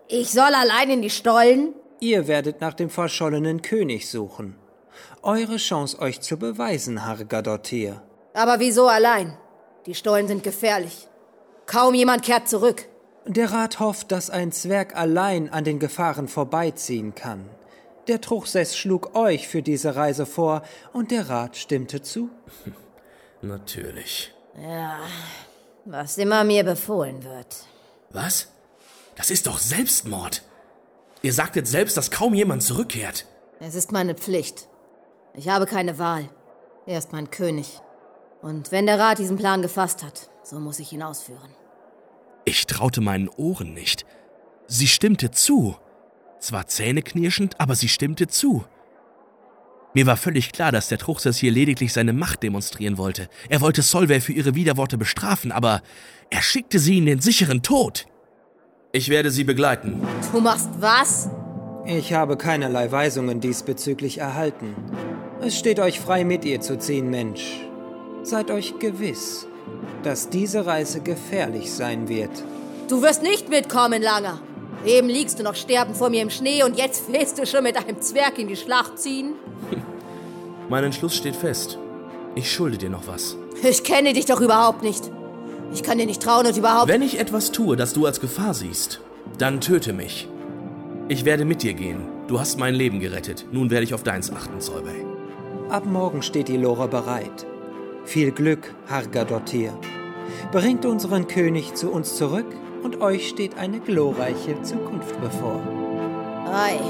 Ich soll allein in die Stollen? Ihr werdet nach dem verschollenen König suchen. Eure Chance, euch zu beweisen, Harga Dortir. Aber wieso allein? Die Stollen sind gefährlich. Kaum jemand kehrt zurück. Der Rat hofft, dass ein Zwerg allein an den Gefahren vorbeiziehen kann. Der Truchsess schlug euch für diese Reise vor und der Rat stimmte zu. Natürlich. Ja, was immer mir befohlen wird. Was? Das ist doch Selbstmord. Ihr sagtet selbst, dass kaum jemand zurückkehrt. Es ist meine Pflicht. Ich habe keine Wahl. Er ist mein König. Und wenn der Rat diesen Plan gefasst hat, so muss ich ihn ausführen. Ich traute meinen Ohren nicht. Sie stimmte zu. Zwar zähneknirschend, aber sie stimmte zu. Mir war völlig klar, dass der Truchsess hier lediglich seine Macht demonstrieren wollte. Er wollte Solveig für ihre Widerworte bestrafen, aber er schickte sie in den sicheren Tod. Ich werde sie begleiten. Du machst was? Ich habe keinerlei Weisungen diesbezüglich erhalten. Es steht euch frei, mit ihr zu ziehen, Mensch. Seid euch gewiss, dass diese Reise gefährlich sein wird. Du wirst nicht mitkommen, Langer. Eben liegst du noch sterbend vor mir im Schnee und jetzt willst du schon mit einem Zwerg in die Schlacht ziehen? Mein Entschluss steht fest. Ich schulde dir noch was. Ich kenne dich doch überhaupt nicht. Ich kann dir nicht trauen und überhaupt... Wenn ich etwas tue, das du als Gefahr siehst, dann töte mich. Ich werde mit dir gehen. Du hast mein Leben gerettet. Nun werde ich auf deins achten, Solveig. Ab morgen steht die Lore bereit. Viel Glück, Harga Dortir. Bringt unseren König zu uns zurück und euch steht eine glorreiche Zukunft bevor. Ei.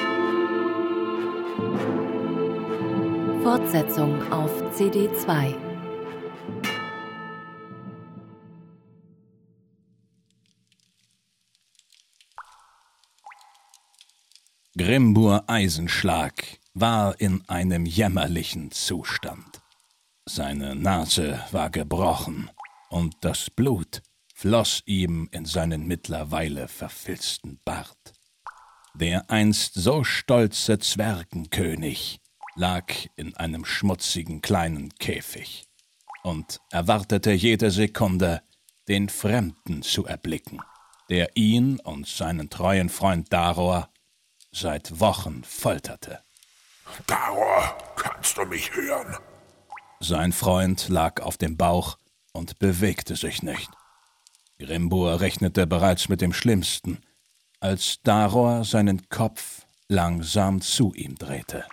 Fortsetzung auf C D zwei. Grimbur Eisenschlag war in einem jämmerlichen Zustand. Seine Nase war gebrochen und das Blut floss ihm in seinen mittlerweile verfilzten Bart. Der einst so stolze Zwergenkönig lag in einem schmutzigen kleinen Käfig und erwartete jede Sekunde, den Fremden zu erblicken, der ihn und seinen treuen Freund Daror seit Wochen folterte. Daror, kannst du mich hören? Sein Freund lag auf dem Bauch und bewegte sich nicht. Grimbur rechnete bereits mit dem Schlimmsten, als Daror seinen Kopf langsam zu ihm drehte.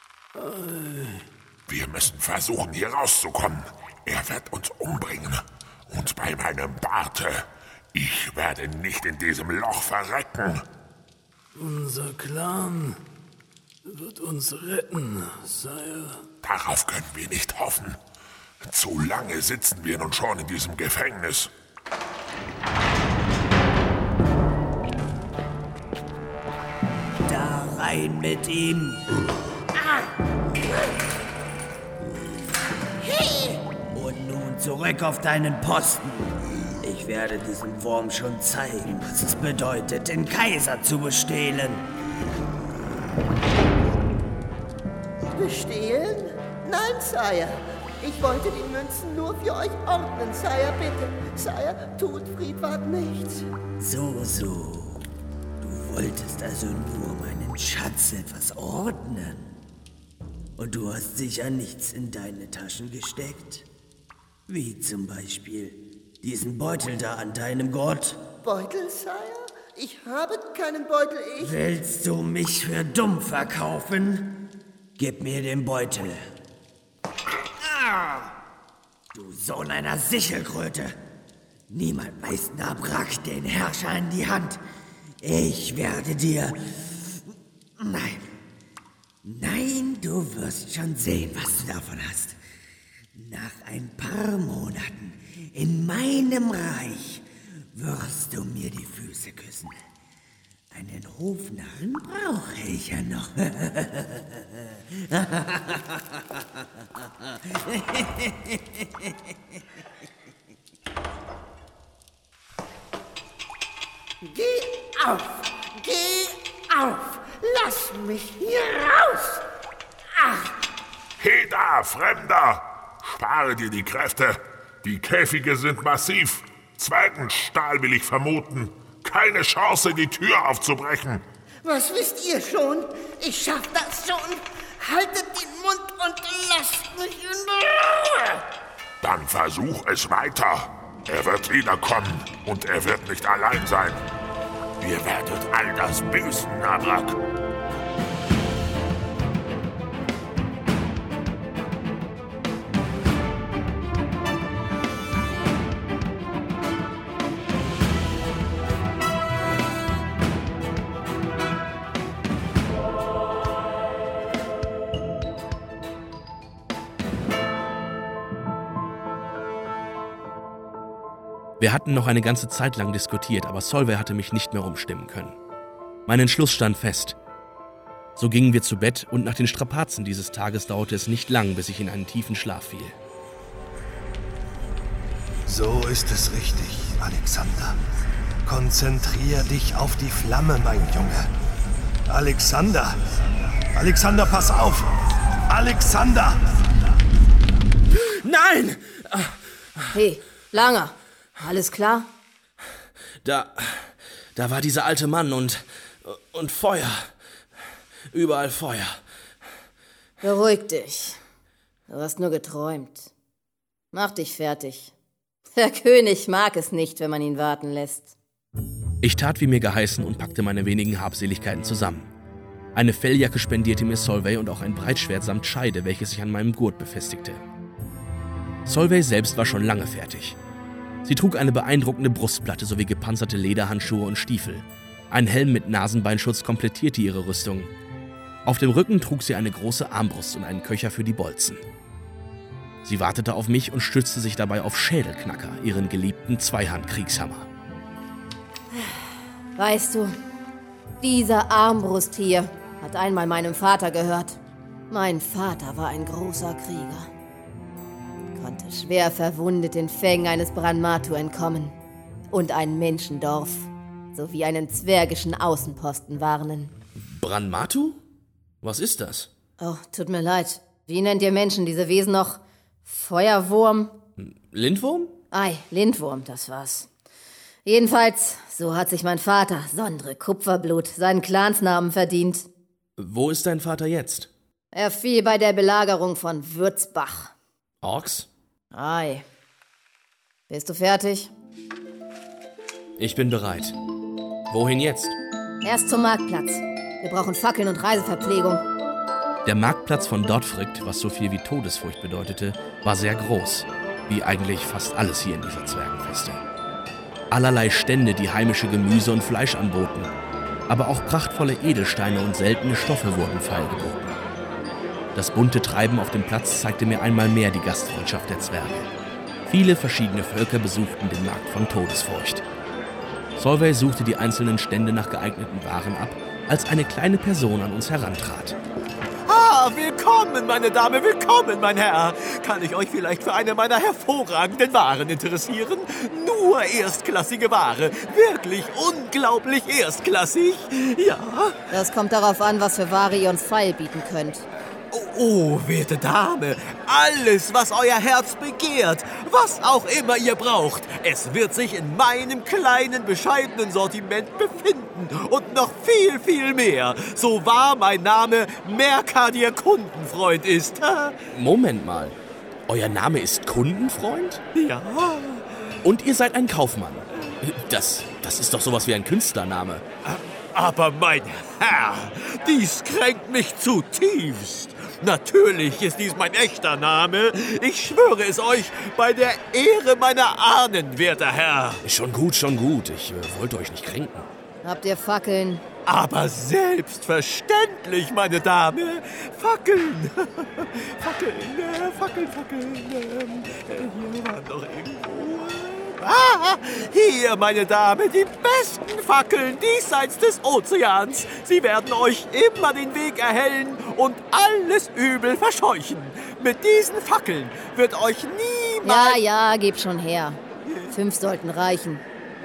Wir müssen versuchen, hier rauszukommen. Er wird uns umbringen. Und bei meinem Barte, ich werde nicht in diesem Loch verrecken. Unser Clan wird uns retten, Sire. Darauf können wir nicht hoffen. Zu lange sitzen wir nun schon in diesem Gefängnis. Da rein mit ihm. Und nun zurück auf deinen Posten. Ich werde diesem Wurm schon zeigen, was es bedeutet, den Kaiser zu bestehlen. Bestehlen? Nein, Sire. Ich wollte die Münzen nur für euch ordnen, Sire, bitte. Sire, tut Friedwart nichts. So, so. Du wolltest also nur meinen Schatz etwas ordnen. Und du hast sicher nichts in deine Taschen gesteckt. Wie zum Beispiel diesen Beutel da an deinem Gurt. Beutel, Sire? Ich habe keinen Beutel, ich... Willst du mich für dumm verkaufen? Gib mir den Beutel. Ah! Du Sohn einer Sichelkröte! Niemand beißt Nabrak den Herrscher in die Hand. Ich werde dir... Nein. Nein, du wirst schon sehen, was du davon hast. Nach ein paar Monaten in meinem Reich wirst du mir die Füße küssen. Einen Hofnarren brauche ich ja noch. Geh auf! Geh auf! Lass mich hier raus! Ach! Heda, Fremder! Spare dir die Kräfte. Die Käfige sind massiv. Zwergenstahl will ich vermuten. Keine Chance, die Tür aufzubrechen. Was wisst ihr schon? Ich schaff das schon. Haltet den Mund und lasst mich in Ruhe. Dann versuch es weiter. Er wird wiederkommen und er wird nicht allein sein. Ihr werdet all das büßen, Nabrak. Wir hatten noch eine ganze Zeit lang diskutiert, aber Solveig hatte mich nicht mehr umstimmen können. Mein Entschluss stand fest. So gingen wir zu Bett und nach den Strapazen dieses Tages dauerte es nicht lang, bis ich in einen tiefen Schlaf fiel. So ist es richtig, Alexander. Konzentrier dich auf die Flamme, mein Junge. Alexander! Alexander, pass auf! Alexander! Nein! Hey, Langer, alles klar? Da, da war dieser alte Mann und, und Feuer. Überall Feuer. Beruhig dich. Du hast nur geträumt. Mach dich fertig. Der König mag es nicht, wenn man ihn warten lässt. Ich tat, wie mir geheißen, und packte meine wenigen Habseligkeiten zusammen. Eine Felljacke spendierte mir Solveig und auch ein Breitschwert samt Scheide, welches sich an meinem Gurt befestigte. Solveig selbst war schon lange fertig. Sie trug eine beeindruckende Brustplatte sowie gepanzerte Lederhandschuhe und Stiefel. Ein Helm mit Nasenbeinschutz komplettierte ihre Rüstung. Auf dem Rücken trug sie eine große Armbrust und einen Köcher für die Bolzen. Sie wartete auf mich und stützte sich dabei auf Schädelknacker, ihren geliebten Zweihandkriegshammer. Weißt du, dieser Armbrust hier hat einmal meinem Vater gehört. Mein Vater war ein großer Krieger. Konnte schwer verwundet den Fängen eines Branmatu entkommen und ein Menschendorf sowie einen zwergischen Außenposten warnen. Branmatu? Was ist das? Oh, tut mir leid. Wie nennt ihr Menschen diese Wesen noch? Feuerwurm? Lindwurm? Ei, Lindwurm, das war's. Jedenfalls, so hat sich mein Vater, Sondre Kupferblut, seinen Clansnamen verdient. Wo ist dein Vater jetzt? Er fiel bei der Belagerung von Würzbach. Orks? Ei. Bist du fertig? Ich bin bereit. Wohin jetzt? Erst zum Marktplatz. Wir brauchen Fackeln und Reiseverpflegung. Der Marktplatz von Dodfrigt, was so viel wie Todesfurcht bedeutete, war sehr groß, wie eigentlich fast alles hier in dieser Zwergenfeste. Allerlei Stände, die heimische Gemüse und Fleisch anboten, aber auch prachtvolle Edelsteine und seltene Stoffe wurden feilgeboten. Das bunte Treiben auf dem Platz zeigte mir einmal mehr die Gastfreundschaft der Zwerge. Viele verschiedene Völker besuchten den Markt von Todesfurcht. Solveig suchte die einzelnen Stände nach geeigneten Waren ab, als eine kleine Person an uns herantrat. Ah, willkommen, meine Dame, willkommen, mein Herr. Kann ich euch vielleicht für eine meiner hervorragenden Waren interessieren? Nur erstklassige Ware. Wirklich unglaublich erstklassig. Ja. Das kommt darauf an, was für Ware ihr uns feilbieten könnt. Oh, werte Dame, alles, was euer Herz begehrt, was auch immer ihr braucht, es wird sich in meinem kleinen, bescheidenen Sortiment befinden und noch viel, viel mehr, so wahr mein Name Merkadier Kundenfreund ist. Moment mal, euer Name ist Kundenfreund? Ja. Und ihr seid ein Kaufmann? Das, das ist doch sowas wie ein Künstlername. Aber mein Herr, dies kränkt mich zutiefst. Natürlich ist dies mein echter Name. Ich schwöre es euch bei der Ehre meiner Ahnen, werter Herr. Schon gut, schon gut. Ich äh, wollte euch nicht kränken. Habt ihr Fackeln? Aber selbstverständlich, meine Dame. Fackeln. Fackeln, äh, Fackeln, Fackeln. Äh, hier waren doch irgendwo... Ah, hier, meine Dame, die besten Fackeln diesseits des Ozeans. Sie werden euch immer den Weg erhellen und alles Übel verscheuchen. Mit diesen Fackeln wird euch niemand... Ja, ja, gib schon her. Fünf sollten reichen.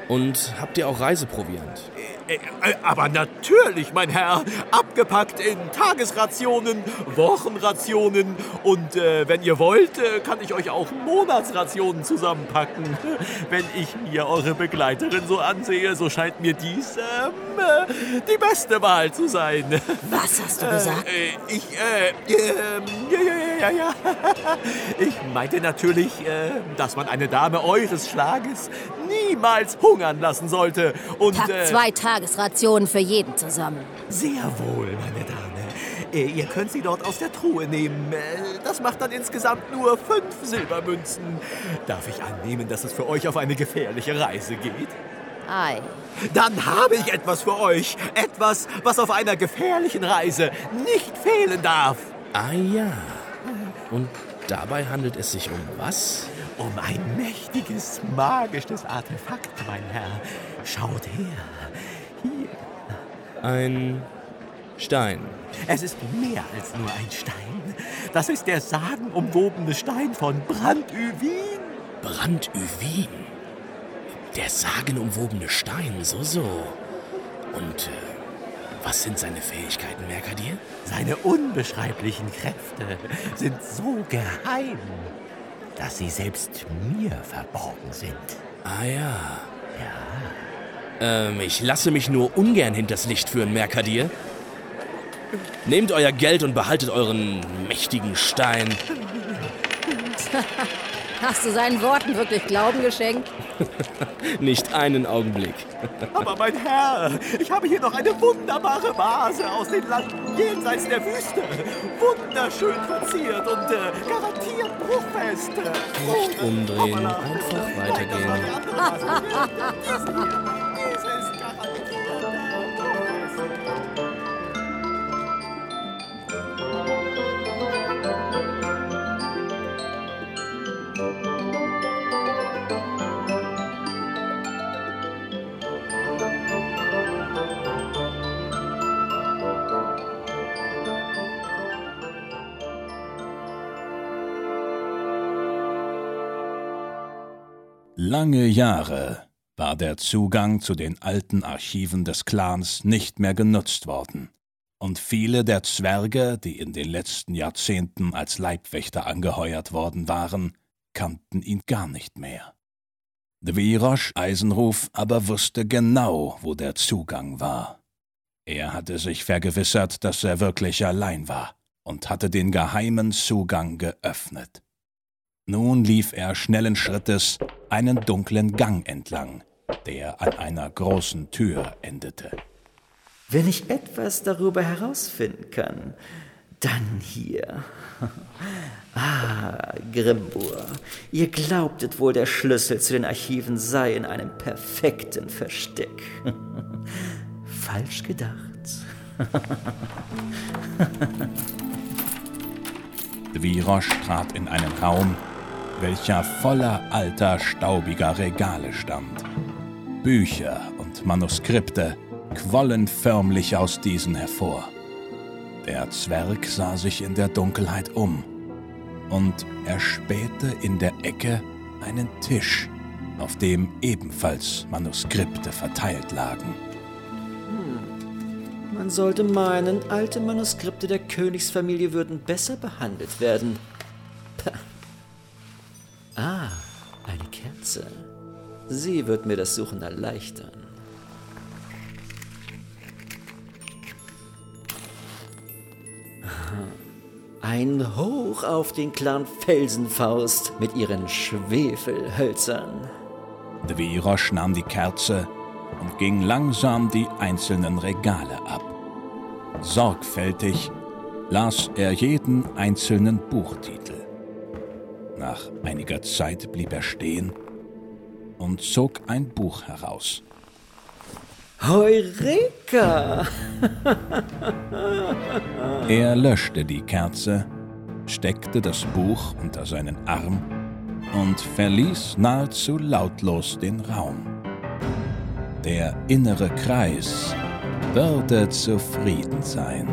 Und habt ihr auch Reiseproviant? Äh, äh, aber natürlich, mein Herr. Abgepackt in Tagesrationen, Wochenrationen und äh, wenn ihr wollt, äh, kann ich euch auch Monatsrationen zusammenpacken. Wenn ich mir eure Begleiterin so ansehe, so scheint mir dies ähm, äh, die beste Wahl zu sein. Was hast du gesagt? Äh, ich, äh, äh, ja, ja, ja, ja. Ich meinte natürlich, äh, dass man eine Dame eures Schlages niemals hungern lassen sollte. Und, Pack äh, zwei Tagesrationen für jeden zusammen. Sehr wohl, meine Dame. Äh, ihr könnt sie dort aus der Truhe nehmen. Äh, das macht dann insgesamt nur fünf Silbermünzen. Darf ich annehmen, dass es für euch auf eine gefährliche Reise geht? Ei. Dann habe ich etwas für euch. Etwas, was auf einer gefährlichen Reise nicht fehlen darf. Ah ja. Und dabei handelt es sich um was? Um ein mächtiges, magisches Artefakt, mein Herr. Schaut her. Hier. Ein Stein. Es ist mehr als nur ein Stein. Das ist der sagenumwobene Stein von Brandüvin. Brandüvin? Der sagenumwobene Stein, so, so. Und äh, was sind seine Fähigkeiten, Merkadir? Seine unbeschreiblichen Kräfte sind so geheim, dass sie selbst mir verborgen sind. Ah ja. Ja. Ähm, ich lasse mich nur ungern hinters Licht führen, Merkadir. Nehmt euer Geld und behaltet euren mächtigen Stein. Hast du seinen Worten wirklich Glauben geschenkt? Nicht einen Augenblick. Aber mein Herr, ich habe hier noch eine wunderbare Vase aus den Landen jenseits der Wüste. Wunderschön verziert und äh, garantiert bruchfest. Nicht umdrehen, einfach weitergehen. Lange Jahre war der Zugang zu den alten Archiven des Clans nicht mehr genutzt worden, und viele der Zwerge, die in den letzten Jahrzehnten als Leibwächter angeheuert worden waren, kannten ihn gar nicht mehr. Dvirosh Eisenruf aber wusste genau, wo der Zugang war. Er hatte sich vergewissert, dass er wirklich allein war, und hatte den geheimen Zugang geöffnet. Nun lief er schnellen Schrittes einen dunklen Gang entlang, der an einer großen Tür endete. Wenn ich etwas darüber herausfinden kann, dann hier. Ah, Grimbur, ihr glaubtet wohl, der Schlüssel zu den Archiven sei in einem perfekten Versteck. Falsch gedacht. Dvirosh trat in einen Raum, welcher voller alter, staubiger Regale stand. Bücher und Manuskripte quollen förmlich aus diesen hervor. Der Zwerg sah sich in der Dunkelheit um und erspähte in der Ecke einen Tisch, auf dem ebenfalls Manuskripte verteilt lagen. Hm. Man sollte meinen, alte Manuskripte der Königsfamilie würden besser behandelt werden. Pah. Ah, eine Kerze. Sie wird mir das Suchen erleichtern. Ein Hoch auf den Clan Felsenfaust mit ihren Schwefelhölzern. Dvirosh nahm die Kerze und ging langsam die einzelnen Regale ab. Sorgfältig las er jeden einzelnen Buchtitel. Nach einiger Zeit blieb er stehen und zog ein Buch heraus. Heureka! Er löschte die Kerze, steckte das Buch unter seinen Arm und verließ nahezu lautlos den Raum. Der innere Kreis würde zufrieden sein.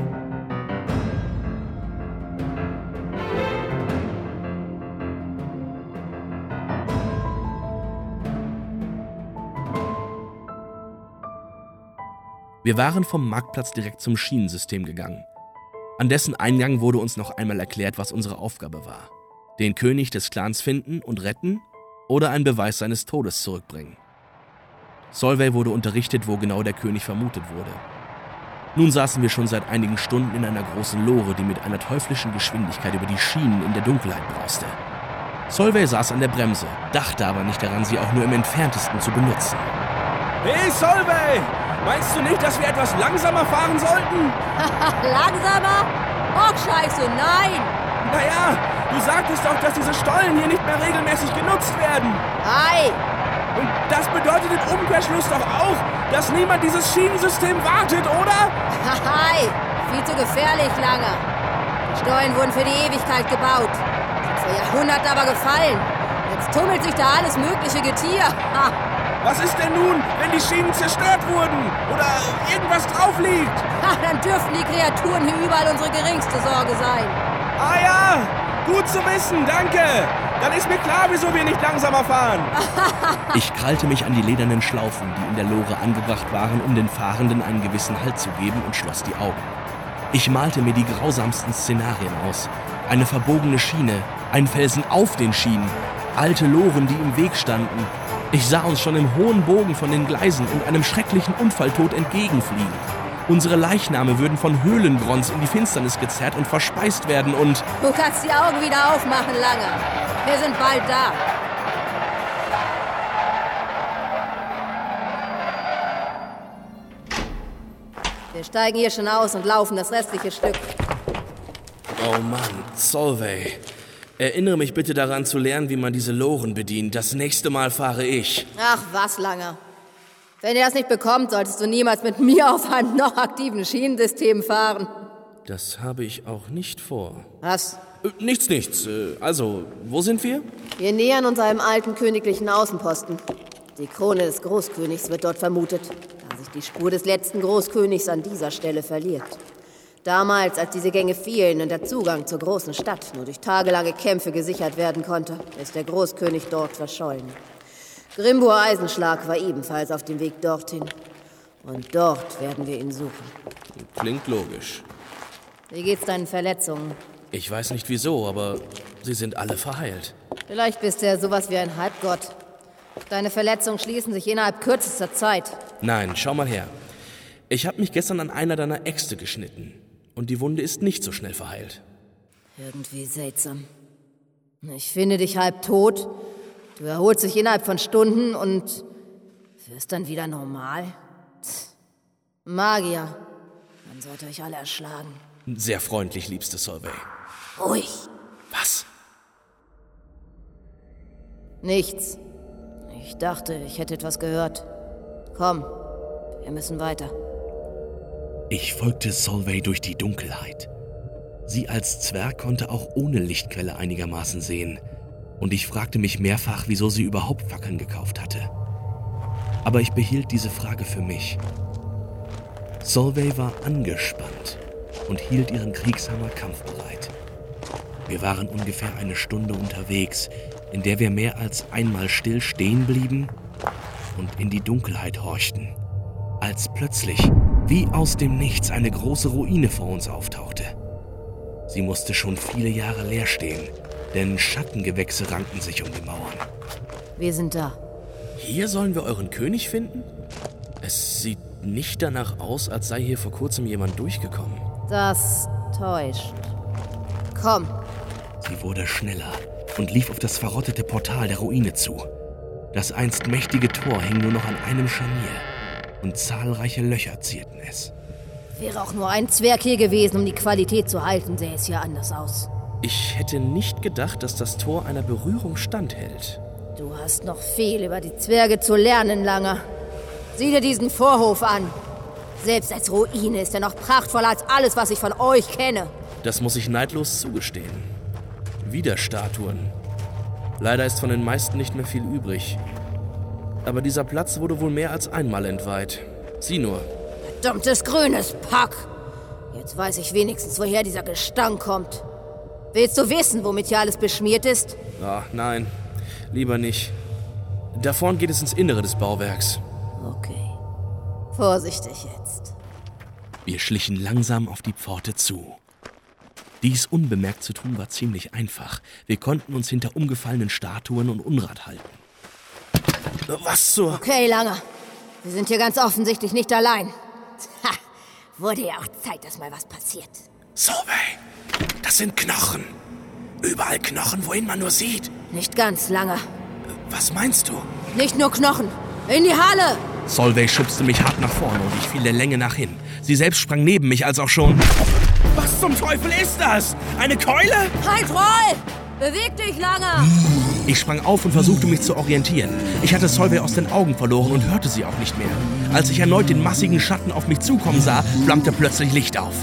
Wir waren vom Marktplatz direkt zum Schienensystem gegangen. An dessen Eingang wurde uns noch einmal erklärt, was unsere Aufgabe war. Den König des Clans finden und retten oder einen Beweis seines Todes zurückbringen. Solveig wurde unterrichtet, wo genau der König vermutet wurde. Nun saßen wir schon seit einigen Stunden in einer großen Lore, die mit einer teuflischen Geschwindigkeit über die Schienen in der Dunkelheit brauste. Solveig saß an der Bremse, dachte aber nicht daran, sie auch nur im Entferntesten zu benutzen. Hey Solveig! Meinst du nicht, dass wir etwas langsamer fahren sollten? Langsamer? Oh, scheiße, nein! Naja, du sagtest doch, dass diese Stollen hier nicht mehr regelmäßig genutzt werden. Hi! Und das bedeutet im Umkehrschluss doch auch, dass niemand dieses Schienensystem wartet, oder? Hi! Viel zu gefährlich, Langer. Die Stollen wurden für die Ewigkeit gebaut. Sind vor Jahrhunderten aber gefallen. Jetzt tummelt sich da alles mögliche Getier. Ha. Was ist denn nun, wenn die Schienen zerstört wurden? Oder irgendwas drauf liegt? Ha, dann dürften die Kreaturen hier überall unsere geringste Sorge sein. Ah ja, gut zu wissen, danke. Dann ist mir klar, wieso wir nicht langsamer fahren. Ich krallte mich an die ledernen Schlaufen, die in der Lore angebracht waren, um den Fahrenden einen gewissen Halt zu geben, und schloss die Augen. Ich malte mir die grausamsten Szenarien aus. Eine verbogene Schiene, ein Felsen auf den Schienen, alte Loren, die im Weg standen. Ich sah uns schon im hohen Bogen von den Gleisen und einem schrecklichen Unfalltod entgegenfliegen. Unsere Leichname würden von Höhlengrons in die Finsternis gezerrt und verspeist werden und... Du kannst die Augen wieder aufmachen, Langer. Wir sind bald da. Wir steigen hier schon aus und laufen das restliche Stück. Oh Mann, Solveig. Erinnere mich bitte daran zu lernen, wie man diese Loren bedient. Das nächste Mal fahre ich. Ach was, Langer. Wenn ihr das nicht bekommt, solltest du niemals mit mir auf einem noch aktiven Schienensystem fahren. Das habe ich auch nicht vor. Was? Äh, nichts, nichts. Äh, also, wo sind wir? Wir nähern uns einem alten königlichen Außenposten. Die Krone des Großkönigs wird dort vermutet, da sich die Spur des letzten Großkönigs an dieser Stelle verliert. Damals, als diese Gänge fielen und der Zugang zur großen Stadt nur durch tagelange Kämpfe gesichert werden konnte, ist der Großkönig dort verschollen. Grimbur Eisenschlag war ebenfalls auf dem Weg dorthin. Und dort werden wir ihn suchen. Klingt logisch. Wie geht's deinen Verletzungen? Ich weiß nicht wieso, aber sie sind alle verheilt. Vielleicht bist du ja sowas wie ein Halbgott. Deine Verletzungen schließen sich innerhalb kürzester Zeit. Nein, schau mal her. Ich habe mich gestern an einer deiner Äxte geschnitten. Und die Wunde ist nicht so schnell verheilt. Irgendwie seltsam. Ich finde dich halb tot. Du erholst dich innerhalb von Stunden und wirst dann wieder normal. Magier. Man sollte euch alle erschlagen. Sehr freundlich, liebste Solveig. Ruhig. Was? Nichts. Ich dachte, ich hätte etwas gehört. Komm, wir müssen weiter. Ich folgte Solveig durch die Dunkelheit. Sie als Zwerg konnte auch ohne Lichtquelle einigermaßen sehen. Und ich fragte mich mehrfach, wieso sie überhaupt Fackeln gekauft hatte. Aber ich behielt diese Frage für mich. Solveig war angespannt und hielt ihren Kriegshammer kampfbereit. Wir waren ungefähr eine Stunde unterwegs, in der wir mehr als einmal still stehen blieben und in die Dunkelheit horchten, als plötzlich, wie aus dem Nichts, eine große Ruine vor uns auftauchte. Sie musste schon viele Jahre leer stehen, denn Schattengewächse rankten sich um die Mauern. Wir sind da. Hier sollen wir euren König finden? Es sieht nicht danach aus, als sei hier vor kurzem jemand durchgekommen. Das täuscht. Komm. Sie wurde schneller und lief auf das verrottete Portal der Ruine zu. Das einst mächtige Tor hing nur noch an einem Scharnier und zahlreiche Löcher zierten es. Wäre auch nur ein Zwerg hier gewesen, um die Qualität zu halten, sähe es hier anders aus. Ich hätte nicht gedacht, dass das Tor einer Berührung standhält. Du hast noch viel über die Zwerge zu lernen, Langer. Sieh dir diesen Vorhof an. Selbst als Ruine ist er noch prachtvoller als alles, was ich von euch kenne. Das muss ich neidlos zugestehen. Wieder Statuen. Leider ist von den meisten nicht mehr viel übrig. Aber dieser Platz wurde wohl mehr als einmal entweiht. Sieh nur. Verdammtes grünes Pack! Jetzt weiß ich wenigstens, woher dieser Gestank kommt. Willst du wissen, womit hier alles beschmiert ist? Ah, nein. Lieber nicht. Da vorn geht es ins Innere des Bauwerks. Okay. Vorsichtig jetzt. Wir schlichen langsam auf die Pforte zu. Dies unbemerkt zu tun war ziemlich einfach. Wir konnten uns hinter umgefallenen Statuen und Unrat halten. Was zur... Okay, Langer. Wir sind hier ganz offensichtlich nicht allein. Ha, wurde ja auch Zeit, dass mal was passiert. Solveig, das sind Knochen. Überall Knochen, wohin man nur sieht. Nicht ganz, Langer. Was meinst du? Nicht nur Knochen. In die Halle! Solveig schubste mich hart nach vorne und ich fiel der Länge nach hin. Sie selbst sprang neben mich, als auch schon... Was zum Teufel ist das? Eine Keule? Ein Troll! Beweg dich, Langer! Ich sprang auf und versuchte mich zu orientieren. Ich hatte Solveig aus den Augen verloren und hörte sie auch nicht mehr. Als ich erneut den massigen Schatten auf mich zukommen sah, flammte plötzlich Licht auf.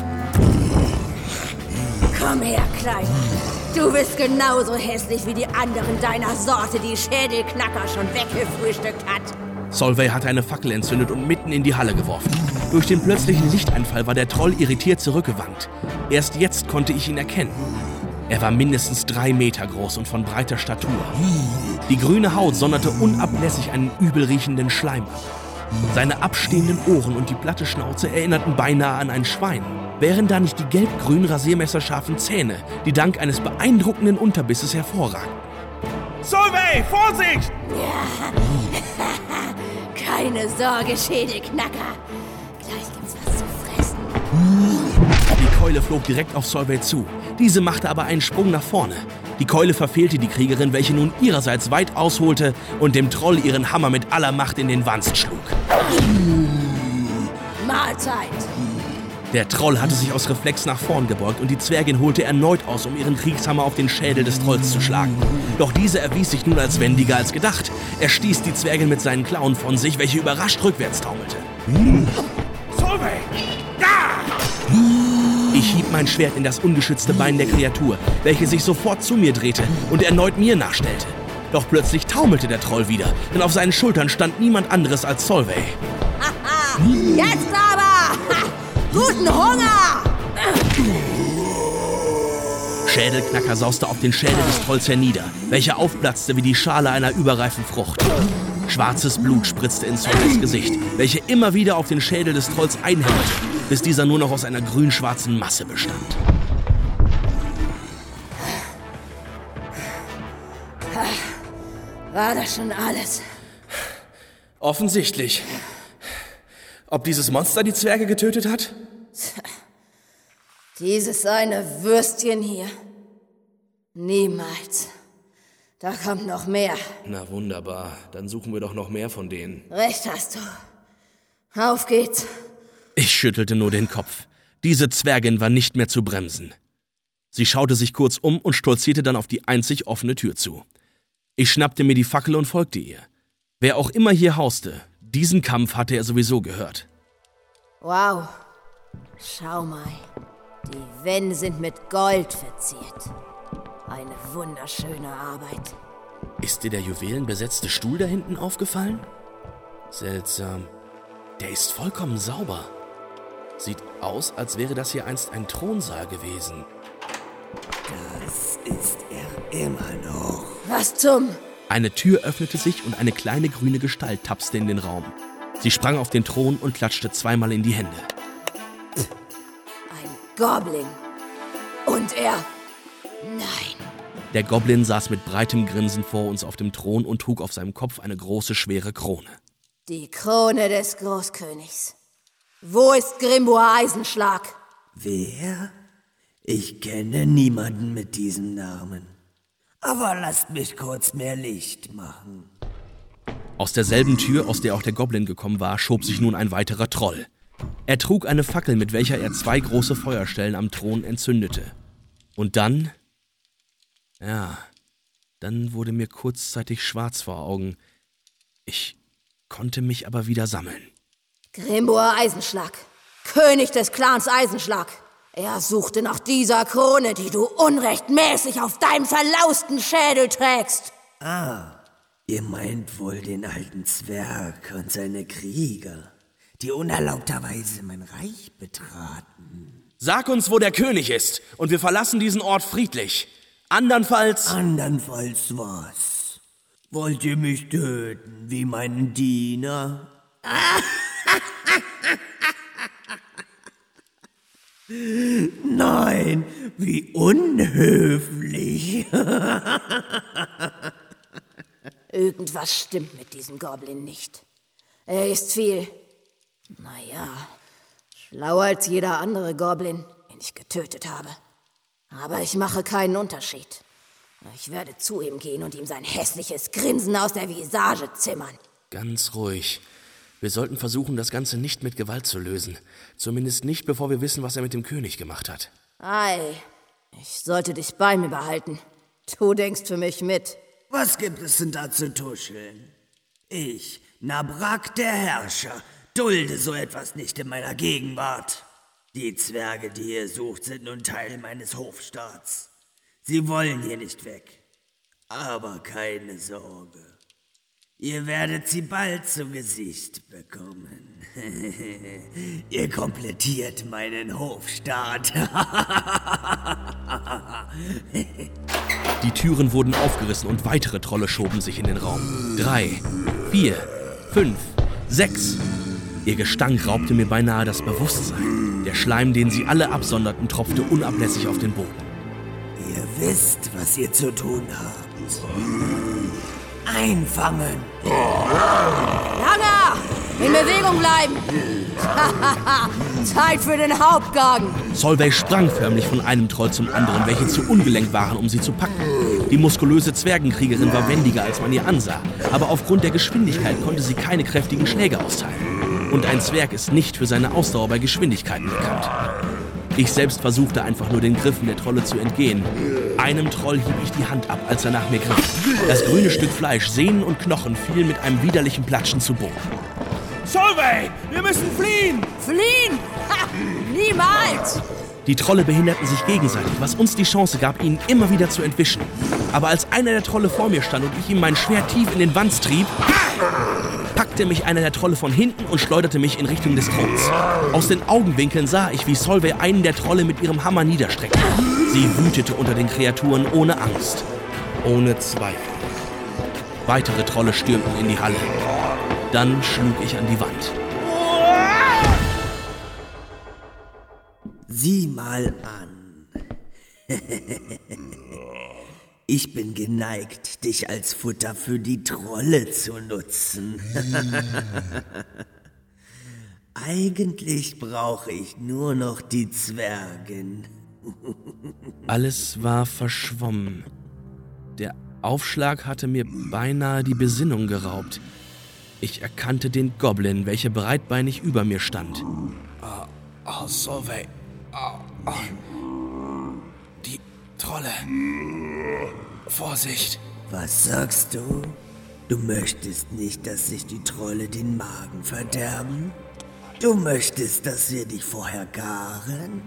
Komm her, Kleiner. Du bist genauso hässlich wie die anderen deiner Sorte, die Schädelknacker schon weggefrühstückt hat. Solveig hatte eine Fackel entzündet und mitten in die Halle geworfen. Durch den plötzlichen Lichteinfall war der Troll irritiert zurückgewankt. Erst jetzt konnte ich ihn erkennen. Er war mindestens drei Meter groß und von breiter Statur. Die grüne Haut sonderte unablässig einen übelriechenden Schleim ab. Seine abstehenden Ohren und die platte Schnauze erinnerten beinahe an ein Schwein. Wären da nicht die gelb-grün rasiermesserscharfen Zähne, die dank eines beeindruckenden Unterbisses hervorragten. Solveig, Vorsicht! Ja. Keine Sorge, Schädelknacker. Gleich gibt's was zu fressen. Die Keule flog direkt auf Solveig zu. Diese machte aber einen Sprung nach vorne. Die Keule verfehlte die Kriegerin, welche nun ihrerseits weit ausholte und dem Troll ihren Hammer mit aller Macht in den Wanst schlug. Mahlzeit! Der Troll hatte sich aus Reflex nach vorn gebeugt und die Zwergin holte erneut aus, um ihren Kriegshammer auf den Schädel des Trolls zu schlagen. Doch dieser erwies sich nun als wendiger als gedacht. Er stieß die Zwergin mit seinen Klauen von sich, welche überrascht rückwärts taumelte. Solveig! Ja! Ich hieb mein Schwert in das ungeschützte Bein der Kreatur, welche sich sofort zu mir drehte und erneut mir nachstellte. Doch plötzlich taumelte der Troll wieder, denn auf seinen Schultern stand niemand anderes als Solveig. Haha! Jetzt aber! Ha! Guten Hunger! Schädelknacker sauste auf den Schädel des Trolls hernieder, welcher aufplatzte wie die Schale einer überreifen Frucht. Schwarzes Blut spritzte in Solveigs Gesicht, welche immer wieder auf den Schädel des Trolls einhämmerte, bis dieser nur noch aus einer grün-schwarzen Masse bestand. War das schon alles? Offensichtlich. Ob dieses Monster die Zwerge getötet hat? Dieses eine Würstchen hier. Niemals. Da kommt noch mehr. Na wunderbar, dann suchen wir doch noch mehr von denen. Recht hast du. Auf geht's. Ich schüttelte nur den Kopf. Diese Zwergin war nicht mehr zu bremsen. Sie schaute sich kurz um und stolzierte dann auf die einzig offene Tür zu. Ich schnappte mir die Fackel und folgte ihr. Wer auch immer hier hauste, diesen Kampf hatte er sowieso gehört. Wow. Schau mal. Die Wände sind mit Gold verziert. Eine wunderschöne Arbeit. Ist dir der juwelenbesetzte Stuhl da hinten aufgefallen? Seltsam. Der ist vollkommen sauber. Sieht aus, als wäre das hier einst ein Thronsaal gewesen. Das ist er immer noch. Was zum... Eine Tür öffnete sich und eine kleine grüne Gestalt tapste in den Raum. Sie sprang auf den Thron und klatschte zweimal in die Hände. Ein Goblin. Und er... Nein. Der Goblin saß mit breitem Grinsen vor uns auf dem Thron und trug auf seinem Kopf eine große, schwere Krone. Die Krone des Großkönigs. Wo ist Grimboar Eisenschlag? Wer? Ich kenne niemanden mit diesem Namen. Aber lasst mich kurz mehr Licht machen. Aus derselben Tür, aus der auch der Goblin gekommen war, schob sich nun ein weiterer Troll. Er trug eine Fackel, mit welcher er zwei große Feuerstellen am Thron entzündete. Und dann... Ja, dann wurde mir kurzzeitig schwarz vor Augen. Ich konnte mich aber wieder sammeln. Grimboar Eisenschlag, König des Clans Eisenschlag. Er suchte nach dieser Krone, die du unrechtmäßig auf deinem verlausten Schädel trägst. Ah, ihr meint wohl den alten Zwerg und seine Krieger, die unerlaubterweise mein Reich betraten. Sag uns, wo der König ist, und wir verlassen diesen Ort friedlich. Andernfalls... Andernfalls was? Wollt ihr mich töten, wie meinen Diener? Nein, wie unhöflich. Irgendwas stimmt mit diesem Goblin nicht. Er ist viel, naja, schlauer als jeder andere Goblin, den ich getötet habe. Aber ich mache keinen Unterschied. Ich werde zu ihm gehen und ihm sein hässliches Grinsen aus der Visage zimmern. Ganz ruhig. Wir sollten versuchen, das Ganze nicht mit Gewalt zu lösen. Zumindest nicht, bevor wir wissen, was er mit dem König gemacht hat. Ei, ich sollte dich bei mir behalten. Du denkst für mich mit. Was gibt es denn da zu tuscheln? Ich, Nabrak der Herrscher, dulde so etwas nicht in meiner Gegenwart. Die Zwerge, die ihr sucht, sind nun Teil meines Hofstaats. Sie wollen hier nicht weg. Aber keine Sorge. Ihr werdet sie bald zu Gesicht bekommen. Ihr komplettiert meinen Hofstaat. Die Türen wurden aufgerissen und weitere Trolle schoben sich in den Raum. Drei, vier, fünf, sechs. Ihr Gestank raubte mir beinahe das Bewusstsein. Der Schleim, den sie alle absonderten, tropfte unablässig auf den Boden. Ihr wisst, was ihr zu tun habt. Einfangen. Langer! In Bewegung bleiben! Zeit für den Hauptgang! Solveig sprang förmlich von einem Troll zum anderen, welche zu ungelenkt waren, um sie zu packen. Die muskulöse Zwergenkriegerin war wendiger, als man ihr ansah, aber aufgrund der Geschwindigkeit konnte sie keine kräftigen Schläge austeilen. Und ein Zwerg ist nicht für seine Ausdauer bei Geschwindigkeiten bekannt. Ich selbst versuchte einfach nur den Griffen der Trolle zu entgehen. Einem Troll hieb ich die Hand ab, als er nach mir griff. Das grüne Stück Fleisch, Sehnen und Knochen fiel mit einem widerlichen Platschen zu Boden. Solveig, wir müssen fliehen! Fliehen? Ha, niemals! Die Trolle behinderten sich gegenseitig, was uns die Chance gab, ihnen immer wieder zu entwischen. Aber als einer der Trolle vor mir stand und ich ihm mein Schwert tief in den Wanst trieb, packte mich einer der Trolle von hinten und schleuderte mich in Richtung des Throns. Aus den Augenwinkeln sah ich, wie Solveig einen der Trolle mit ihrem Hammer niederstreckte. Sie wütete unter den Kreaturen ohne Angst, ohne Zweifel. Weitere Trolle stürmten in die Halle. Dann schlug ich an die Wand. Sieh mal an. Ich bin geneigt, dich als Futter für die Trolle zu nutzen. Eigentlich brauche ich nur noch die Zwergen. Alles war verschwommen. Der Aufschlag hatte mir beinahe die Besinnung geraubt. Ich erkannte den Goblin, welcher breitbeinig über mir stand. Oh, oh Solveig. Oh, oh. Die Trolle. Vorsicht. Was sagst du? Du möchtest nicht, dass sich die Trolle den Magen verderben? Du möchtest, dass wir dich vorher garen?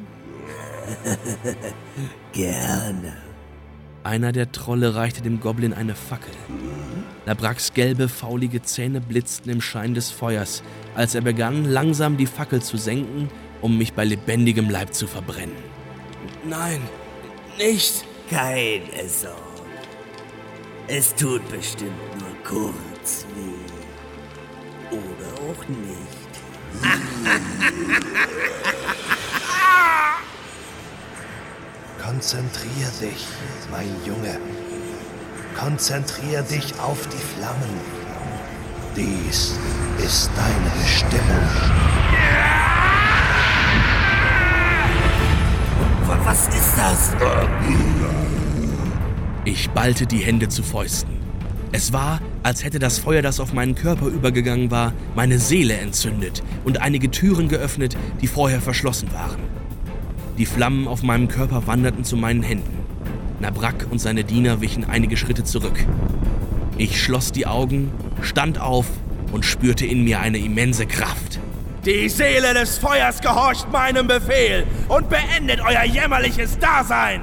Gerne. Einer der Trolle reichte dem Goblin eine Fackel. Nabraks gelbe, faulige Zähne blitzten im Schein des Feuers, als er begann, langsam die Fackel zu senken, um mich bei lebendigem Leib zu verbrennen. Nein, nicht. Keine Sorge. Es tut bestimmt nur kurz weh. Oder auch nicht. Konzentrier dich, mein Junge. Konzentrier dich auf die Flammen. Dies ist deine Bestimmung. Was ist das? Ich ballte die Hände zu Fäusten. Es war, als hätte das Feuer, das auf meinen Körper übergegangen war, meine Seele entzündet und einige Türen geöffnet, die vorher verschlossen waren. Die Flammen auf meinem Körper wanderten zu meinen Händen. Nabrak und seine Diener wichen einige Schritte zurück. Ich schloss die Augen, stand auf und spürte in mir eine immense Kraft. Die Seele des Feuers gehorcht meinem Befehl und beendet euer jämmerliches Dasein!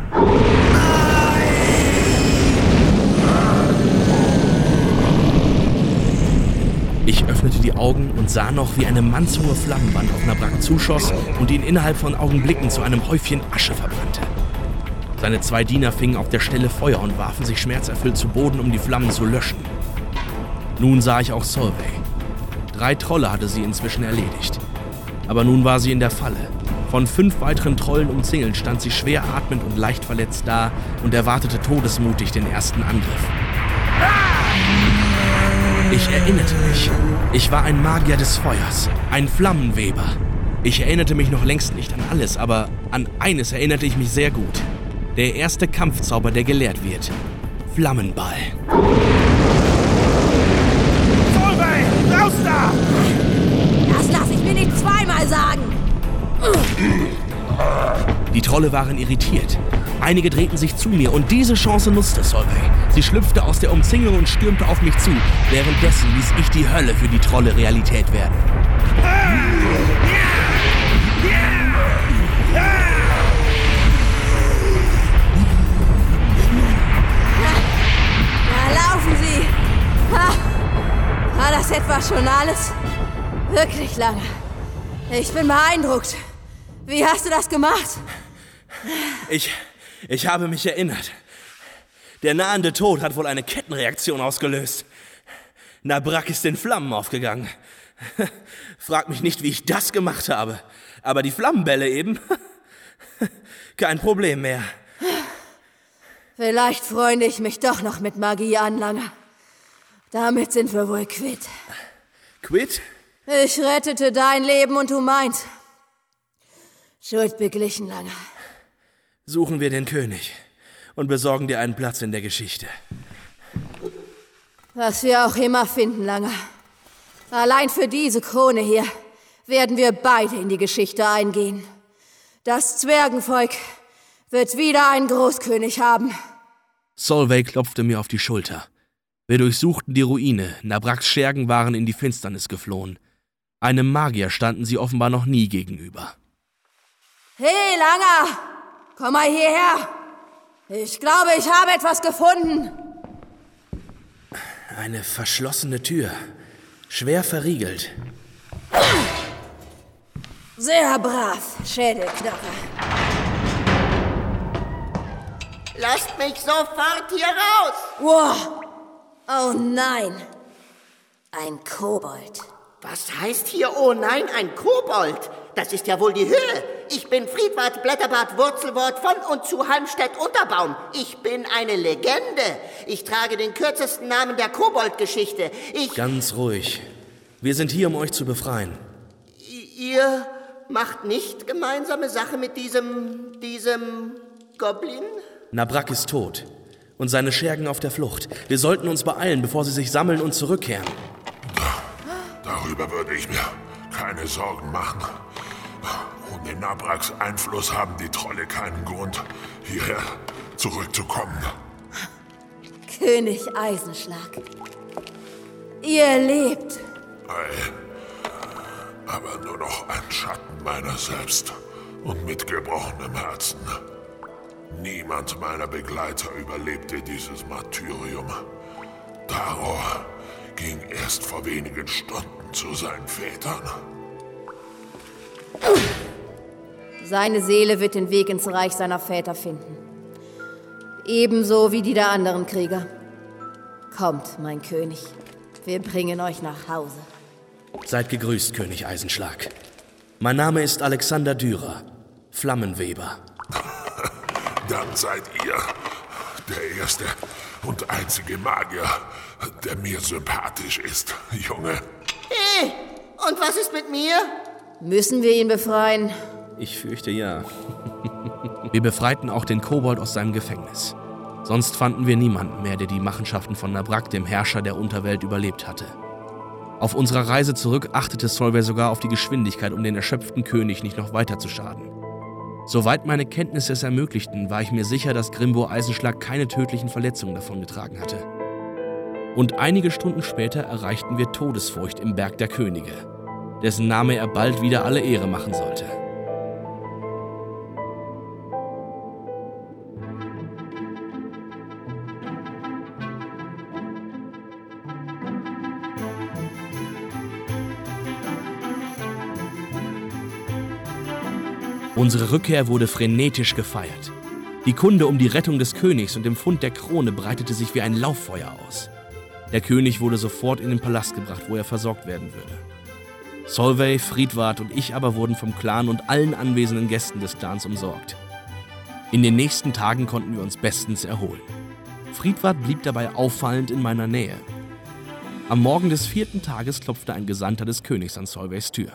Ich öffnete die Augen und sah noch, wie eine mannshohe Flammenwand auf Nabrak zuschoss und ihn innerhalb von Augenblicken zu einem Häufchen Asche verbrannte. Seine zwei Diener fingen auf der Stelle Feuer und warfen sich schmerzerfüllt zu Boden, um die Flammen zu löschen. Nun sah ich auch Solveig. Drei Trolle hatte sie inzwischen erledigt. Aber nun war sie in der Falle, Von fünf weiteren Trollen umzingelt stand sie schwer atmend und leicht verletzt da und erwartete todesmutig den ersten Angriff. Ich erinnerte mich. Ich war ein Magier des Feuers, ein Flammenweber. Ich erinnerte mich noch längst nicht an alles, aber an eines erinnerte ich mich sehr gut. Der erste Kampfzauber, der gelehrt wird. Flammenball. Solveig, raus da! Das lasse ich mir nicht zweimal sagen. Die Trolle waren irritiert. Einige drehten sich zu mir und diese Chance nutzte Solveig. Sie schlüpfte aus der Umzingelung und stürmte auf mich zu. Währenddessen ließ ich die Hölle für die Trolle Realität werden. Na, laufen Sie! Ha. War das etwa schon alles? Wirklich lange. Ich bin beeindruckt. Wie hast du das gemacht? Ich, ich habe mich erinnert. Der nahende Tod hat wohl eine Kettenreaktion ausgelöst. Nabrak ist in Flammen aufgegangen. Frag mich nicht, wie ich das gemacht habe. Aber die Flammenbälle eben, kein Problem mehr. Vielleicht freunde ich mich doch noch mit Magie an, Langer. Damit sind wir wohl quitt. Quitt? Ich rettete dein Leben und du meins. Schuld beglichen, Langer. Suchen wir den König und besorgen dir einen Platz in der Geschichte. Was wir auch immer finden, Langer. Allein für diese Krone hier werden wir beide in die Geschichte eingehen. Das Zwergenvolk wird wieder einen Großkönig haben. Solveig klopfte mir auf die Schulter. Wir durchsuchten die Ruine. Nabraks Schergen waren in die Finsternis geflohen. Einem Magier standen sie offenbar noch nie gegenüber. Hey, Langer! Komm mal hierher! Ich glaube, ich habe etwas gefunden. Eine verschlossene Tür. Schwer verriegelt. Sehr brav, Schädelknacker. Lasst mich sofort hier raus! Wow! Oh nein! Ein Kobold. Was heißt hier, oh nein, ein Kobold? Das ist ja wohl die Höhe. Ich bin Friedwart Blätterbart Wurzelwort von und zu Halmstedt Unterbaum. Ich bin eine Legende. Ich trage den kürzesten Namen der Kobold-Geschichte. Ich... Ganz ruhig. Wir sind hier, um euch zu befreien. Ihr macht nicht gemeinsame Sache mit diesem... diesem... Goblin? Nabrak ist tot. Und seine Schergen auf der Flucht. Wir sollten uns beeilen, bevor sie sich sammeln und zurückkehren. Darüber würde ich mir keine Sorgen machen. Ohne Nabraks Einfluss haben die Trolle keinen Grund, hierher zurückzukommen. König Eisenschlag. Ihr lebt. Ei, aber nur noch ein Schatten meiner selbst und mit gebrochenem Herzen. Niemand meiner Begleiter überlebte dieses Martyrium. Taro ging erst vor wenigen Stunden zu seinen Vätern. Seine Seele wird den Weg ins Reich seiner Väter finden. Ebenso wie die der anderen Krieger. Kommt, mein König. Wir bringen euch nach Hause. Seid gegrüßt, König Eisenschlag. Mein Name ist Alexander Dürer, Flammenweber. Dann seid ihr der erste und einzige Magier, der mir sympathisch ist, Junge. Hey, und was ist mit mir? Müssen wir ihn befreien? Ich fürchte ja. Wir befreiten auch den Kobold aus seinem Gefängnis. Sonst fanden wir niemanden mehr, der die Machenschaften von Nabrak, dem Herrscher der Unterwelt, überlebt hatte. Auf unserer Reise zurück achtete Solveig sogar auf die Geschwindigkeit, um den erschöpften König nicht noch weiter zu schaden. Soweit meine Kenntnisse es ermöglichten, war ich mir sicher, dass Grimbo Eisenschlag keine tödlichen Verletzungen davongetragen hatte. Und einige Stunden später erreichten wir Todesfurcht im Berg der Könige, dessen Name er bald wieder alle Ehre machen sollte. Unsere Rückkehr wurde frenetisch gefeiert. Die Kunde um die Rettung des Königs und dem Fund der Krone breitete sich wie ein Lauffeuer aus. Der König wurde sofort in den Palast gebracht, wo er versorgt werden würde. Solveig, Friedwart und ich aber wurden vom Clan und allen anwesenden Gästen des Clans umsorgt. In den nächsten Tagen konnten wir uns bestens erholen. Friedwart blieb dabei auffallend in meiner Nähe. Am Morgen des vierten Tages klopfte ein Gesandter des Königs an Solveigs Tür.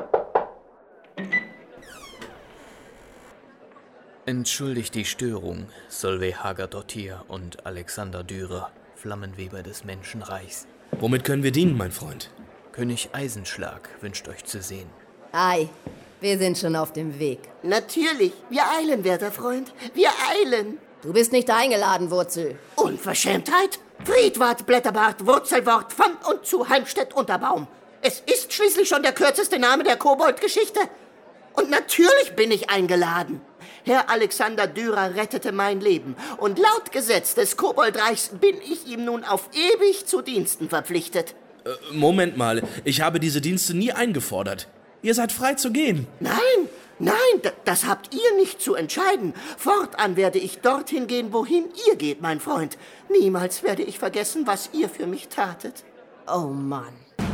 Entschuldigt die Störung, Solveig Hagerdottir und Alexander Dürer, Flammenweber des Menschenreichs. Womit können wir dienen, mein Freund? König Eisenschlag wünscht euch zu sehen. Ei, wir sind schon auf dem Weg. Natürlich, wir eilen, werter Freund, wir eilen. Du bist nicht eingeladen, Wurzel. Unverschämtheit? Friedwart Blätterbart, Wurzelwort von und zu Heimstedt Unterbaum. Es ist schließlich schon der kürzeste Name der Kobold-Geschichte. Und natürlich bin ich eingeladen. Herr Alexander Dürer rettete mein Leben. Und laut Gesetz des Koboldreichs bin ich ihm nun auf ewig zu Diensten verpflichtet. Äh, Moment mal, ich habe diese Dienste nie eingefordert. Ihr seid frei zu gehen. Nein, nein, d- das habt ihr nicht zu entscheiden. Fortan werde ich dorthin gehen, wohin ihr geht, mein Freund. Niemals werde ich vergessen, was ihr für mich tatet. Oh Mann.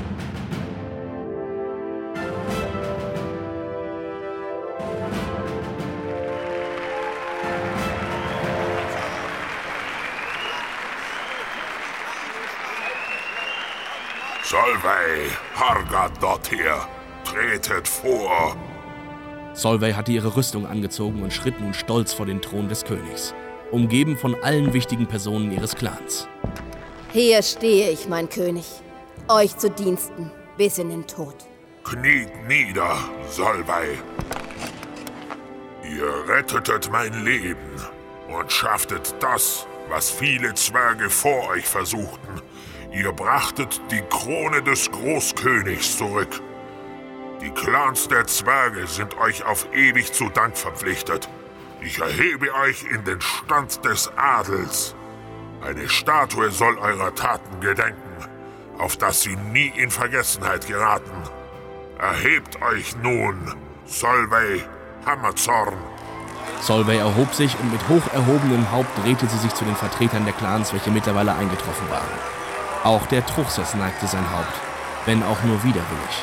Solveig Hagerdottir, tretet vor. Solveig hatte ihre Rüstung angezogen und schritt nun stolz vor den Thron des Königs, umgeben von allen wichtigen Personen ihres Clans. Hier stehe ich, mein König, euch zu Diensten bis in den Tod. Kniet nieder, Solveig. Ihr rettetet mein Leben und schafftet das, was viele Zwerge vor euch versuchten. Ihr brachtet die Krone des Großkönigs zurück. Die Clans der Zwerge sind euch auf ewig zu Dank verpflichtet. Ich erhebe euch in den Stand des Adels. Eine Statue soll eurer Taten gedenken, auf dass sie nie in Vergessenheit geraten. Erhebt euch nun, Solveig Hammerzorn. Solveig erhob sich und mit hoch erhobenem Haupt drehte sie sich zu den Vertretern der Clans, welche mittlerweile eingetroffen waren. Auch der Truchsess neigte sein Haupt, wenn auch nur widerwillig.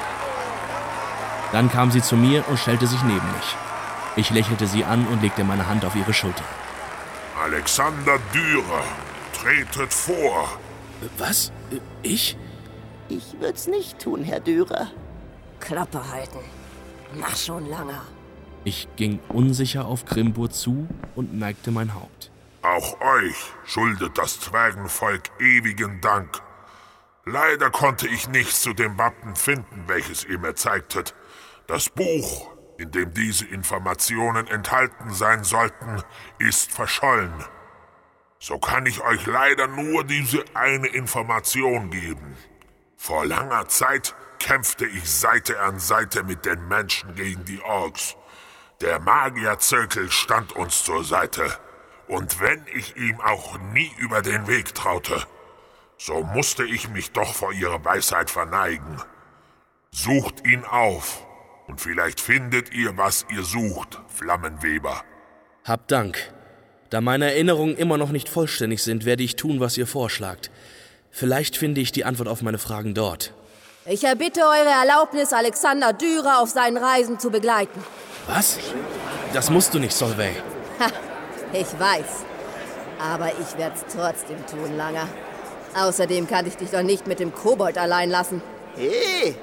Dann kam sie zu mir und stellte sich neben mich. Ich lächelte sie an und legte meine Hand auf ihre Schulter. Alexander Dürer, tretet vor. Was? Ich? Ich würd's nicht tun, Herr Dürer. Klappe halten. Mach schon, Langer. Ich ging unsicher auf Grimbur zu und neigte mein Haupt. Auch euch schuldet das Zwergenvolk ewigen Dank. Leider konnte ich nichts zu dem Wappen finden, welches ihr mir zeigtet. Das Buch, in dem diese Informationen enthalten sein sollten, ist verschollen. So kann ich euch leider nur diese eine Information geben. Vor langer Zeit kämpfte ich Seite an Seite mit den Menschen gegen die Orks. Der Magierzirkel stand uns zur Seite. Und wenn ich ihm auch nie über den Weg traute, so musste ich mich doch vor ihrer Weisheit verneigen. Sucht ihn auf, und vielleicht findet ihr, was ihr sucht, Flammenweber. Habt Dank. Da meine Erinnerungen immer noch nicht vollständig sind, werde ich tun, was ihr vorschlagt. Vielleicht finde ich die Antwort auf meine Fragen dort. Ich erbitte eure Erlaubnis, Alexander Dürer auf seinen Reisen zu begleiten. Was? Das musst du nicht, Solveig. Ha, ich weiß. Aber ich werde es trotzdem tun, Langer. Außerdem kann ich dich doch nicht mit dem Kobold allein lassen. Hey!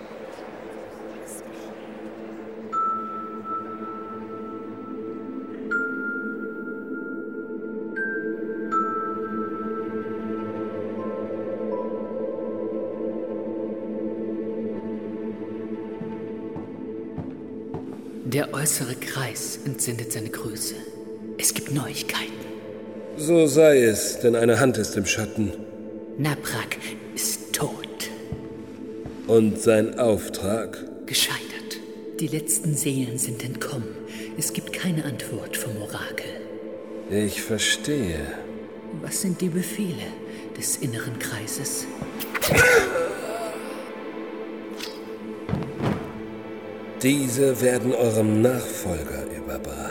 Der äußere Kreis entsendet seine Grüße. Es gibt Neuigkeiten. So sei es, denn eine Hand ist im Schatten. Naprak ist tot. Und sein Auftrag? Gescheitert. Die letzten Seelen sind entkommen. Es gibt keine Antwort vom Orakel. Ich verstehe. Was sind die Befehle des inneren Kreises? Diese werden eurem Nachfolger überbracht.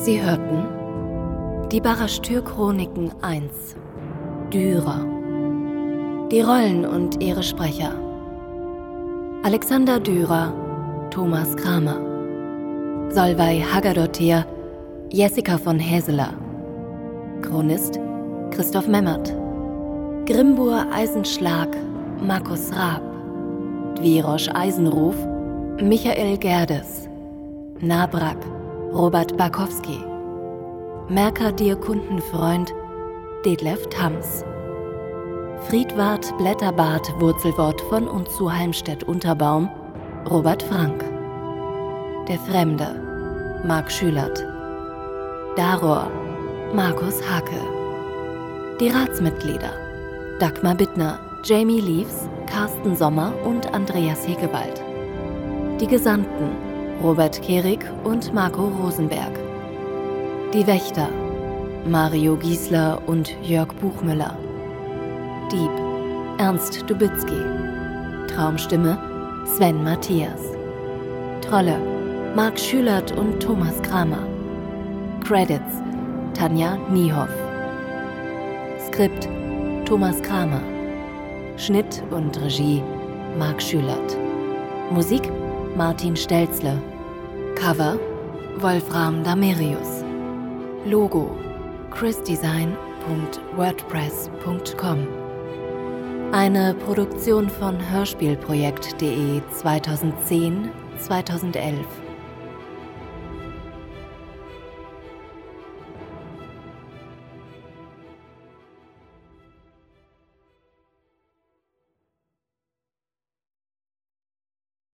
Sie hörten die Barashtür-Chroniken eins. Dürer. Die Rollen und ihre Sprecher: Alexander Dürer, Thomas Kramer. Solveig Haggadottir, Jessica von Häseler. Chronist Christoph Memmert. Grimbur Eisenschlag, Markus Raab. Dwirosch Eisenruf, Michael Gerdes. Nabrak, Robert Barkowski. Merkadir Kundenfreund, Detlef Thams. Friedwart Blätterbart Wurzelwort von und zu Halmstedt-Unterbaum, Robert Frank. Der Fremde, Marc Schülert. Daror, Markus Hake. Die Ratsmitglieder: Dagmar Bittner, Jamie Leaves, Carsten Sommer und Andreas Hegewald. Die Gesandten: Robert Kehrig und Marco Rosenberg. Die Wächter: Mario Giesler und Jörg Buchmüller. Dieb: Ernst Dubitzky. Traumstimme: Sven Matthias. Trolle: Marc Schülert und Thomas Kramer. Credits: Tanja Niehoff. Skript: Thomas Kramer. Schnitt und Regie: Marc Schülert. Musik: Martin Stelzle. Cover: Wolfram Damerius. Logo: chrisdesign punkt wordpress punkt com. Eine Produktion von hörspielprojekt punkt de zweitausendzehn bis zweitausendelf.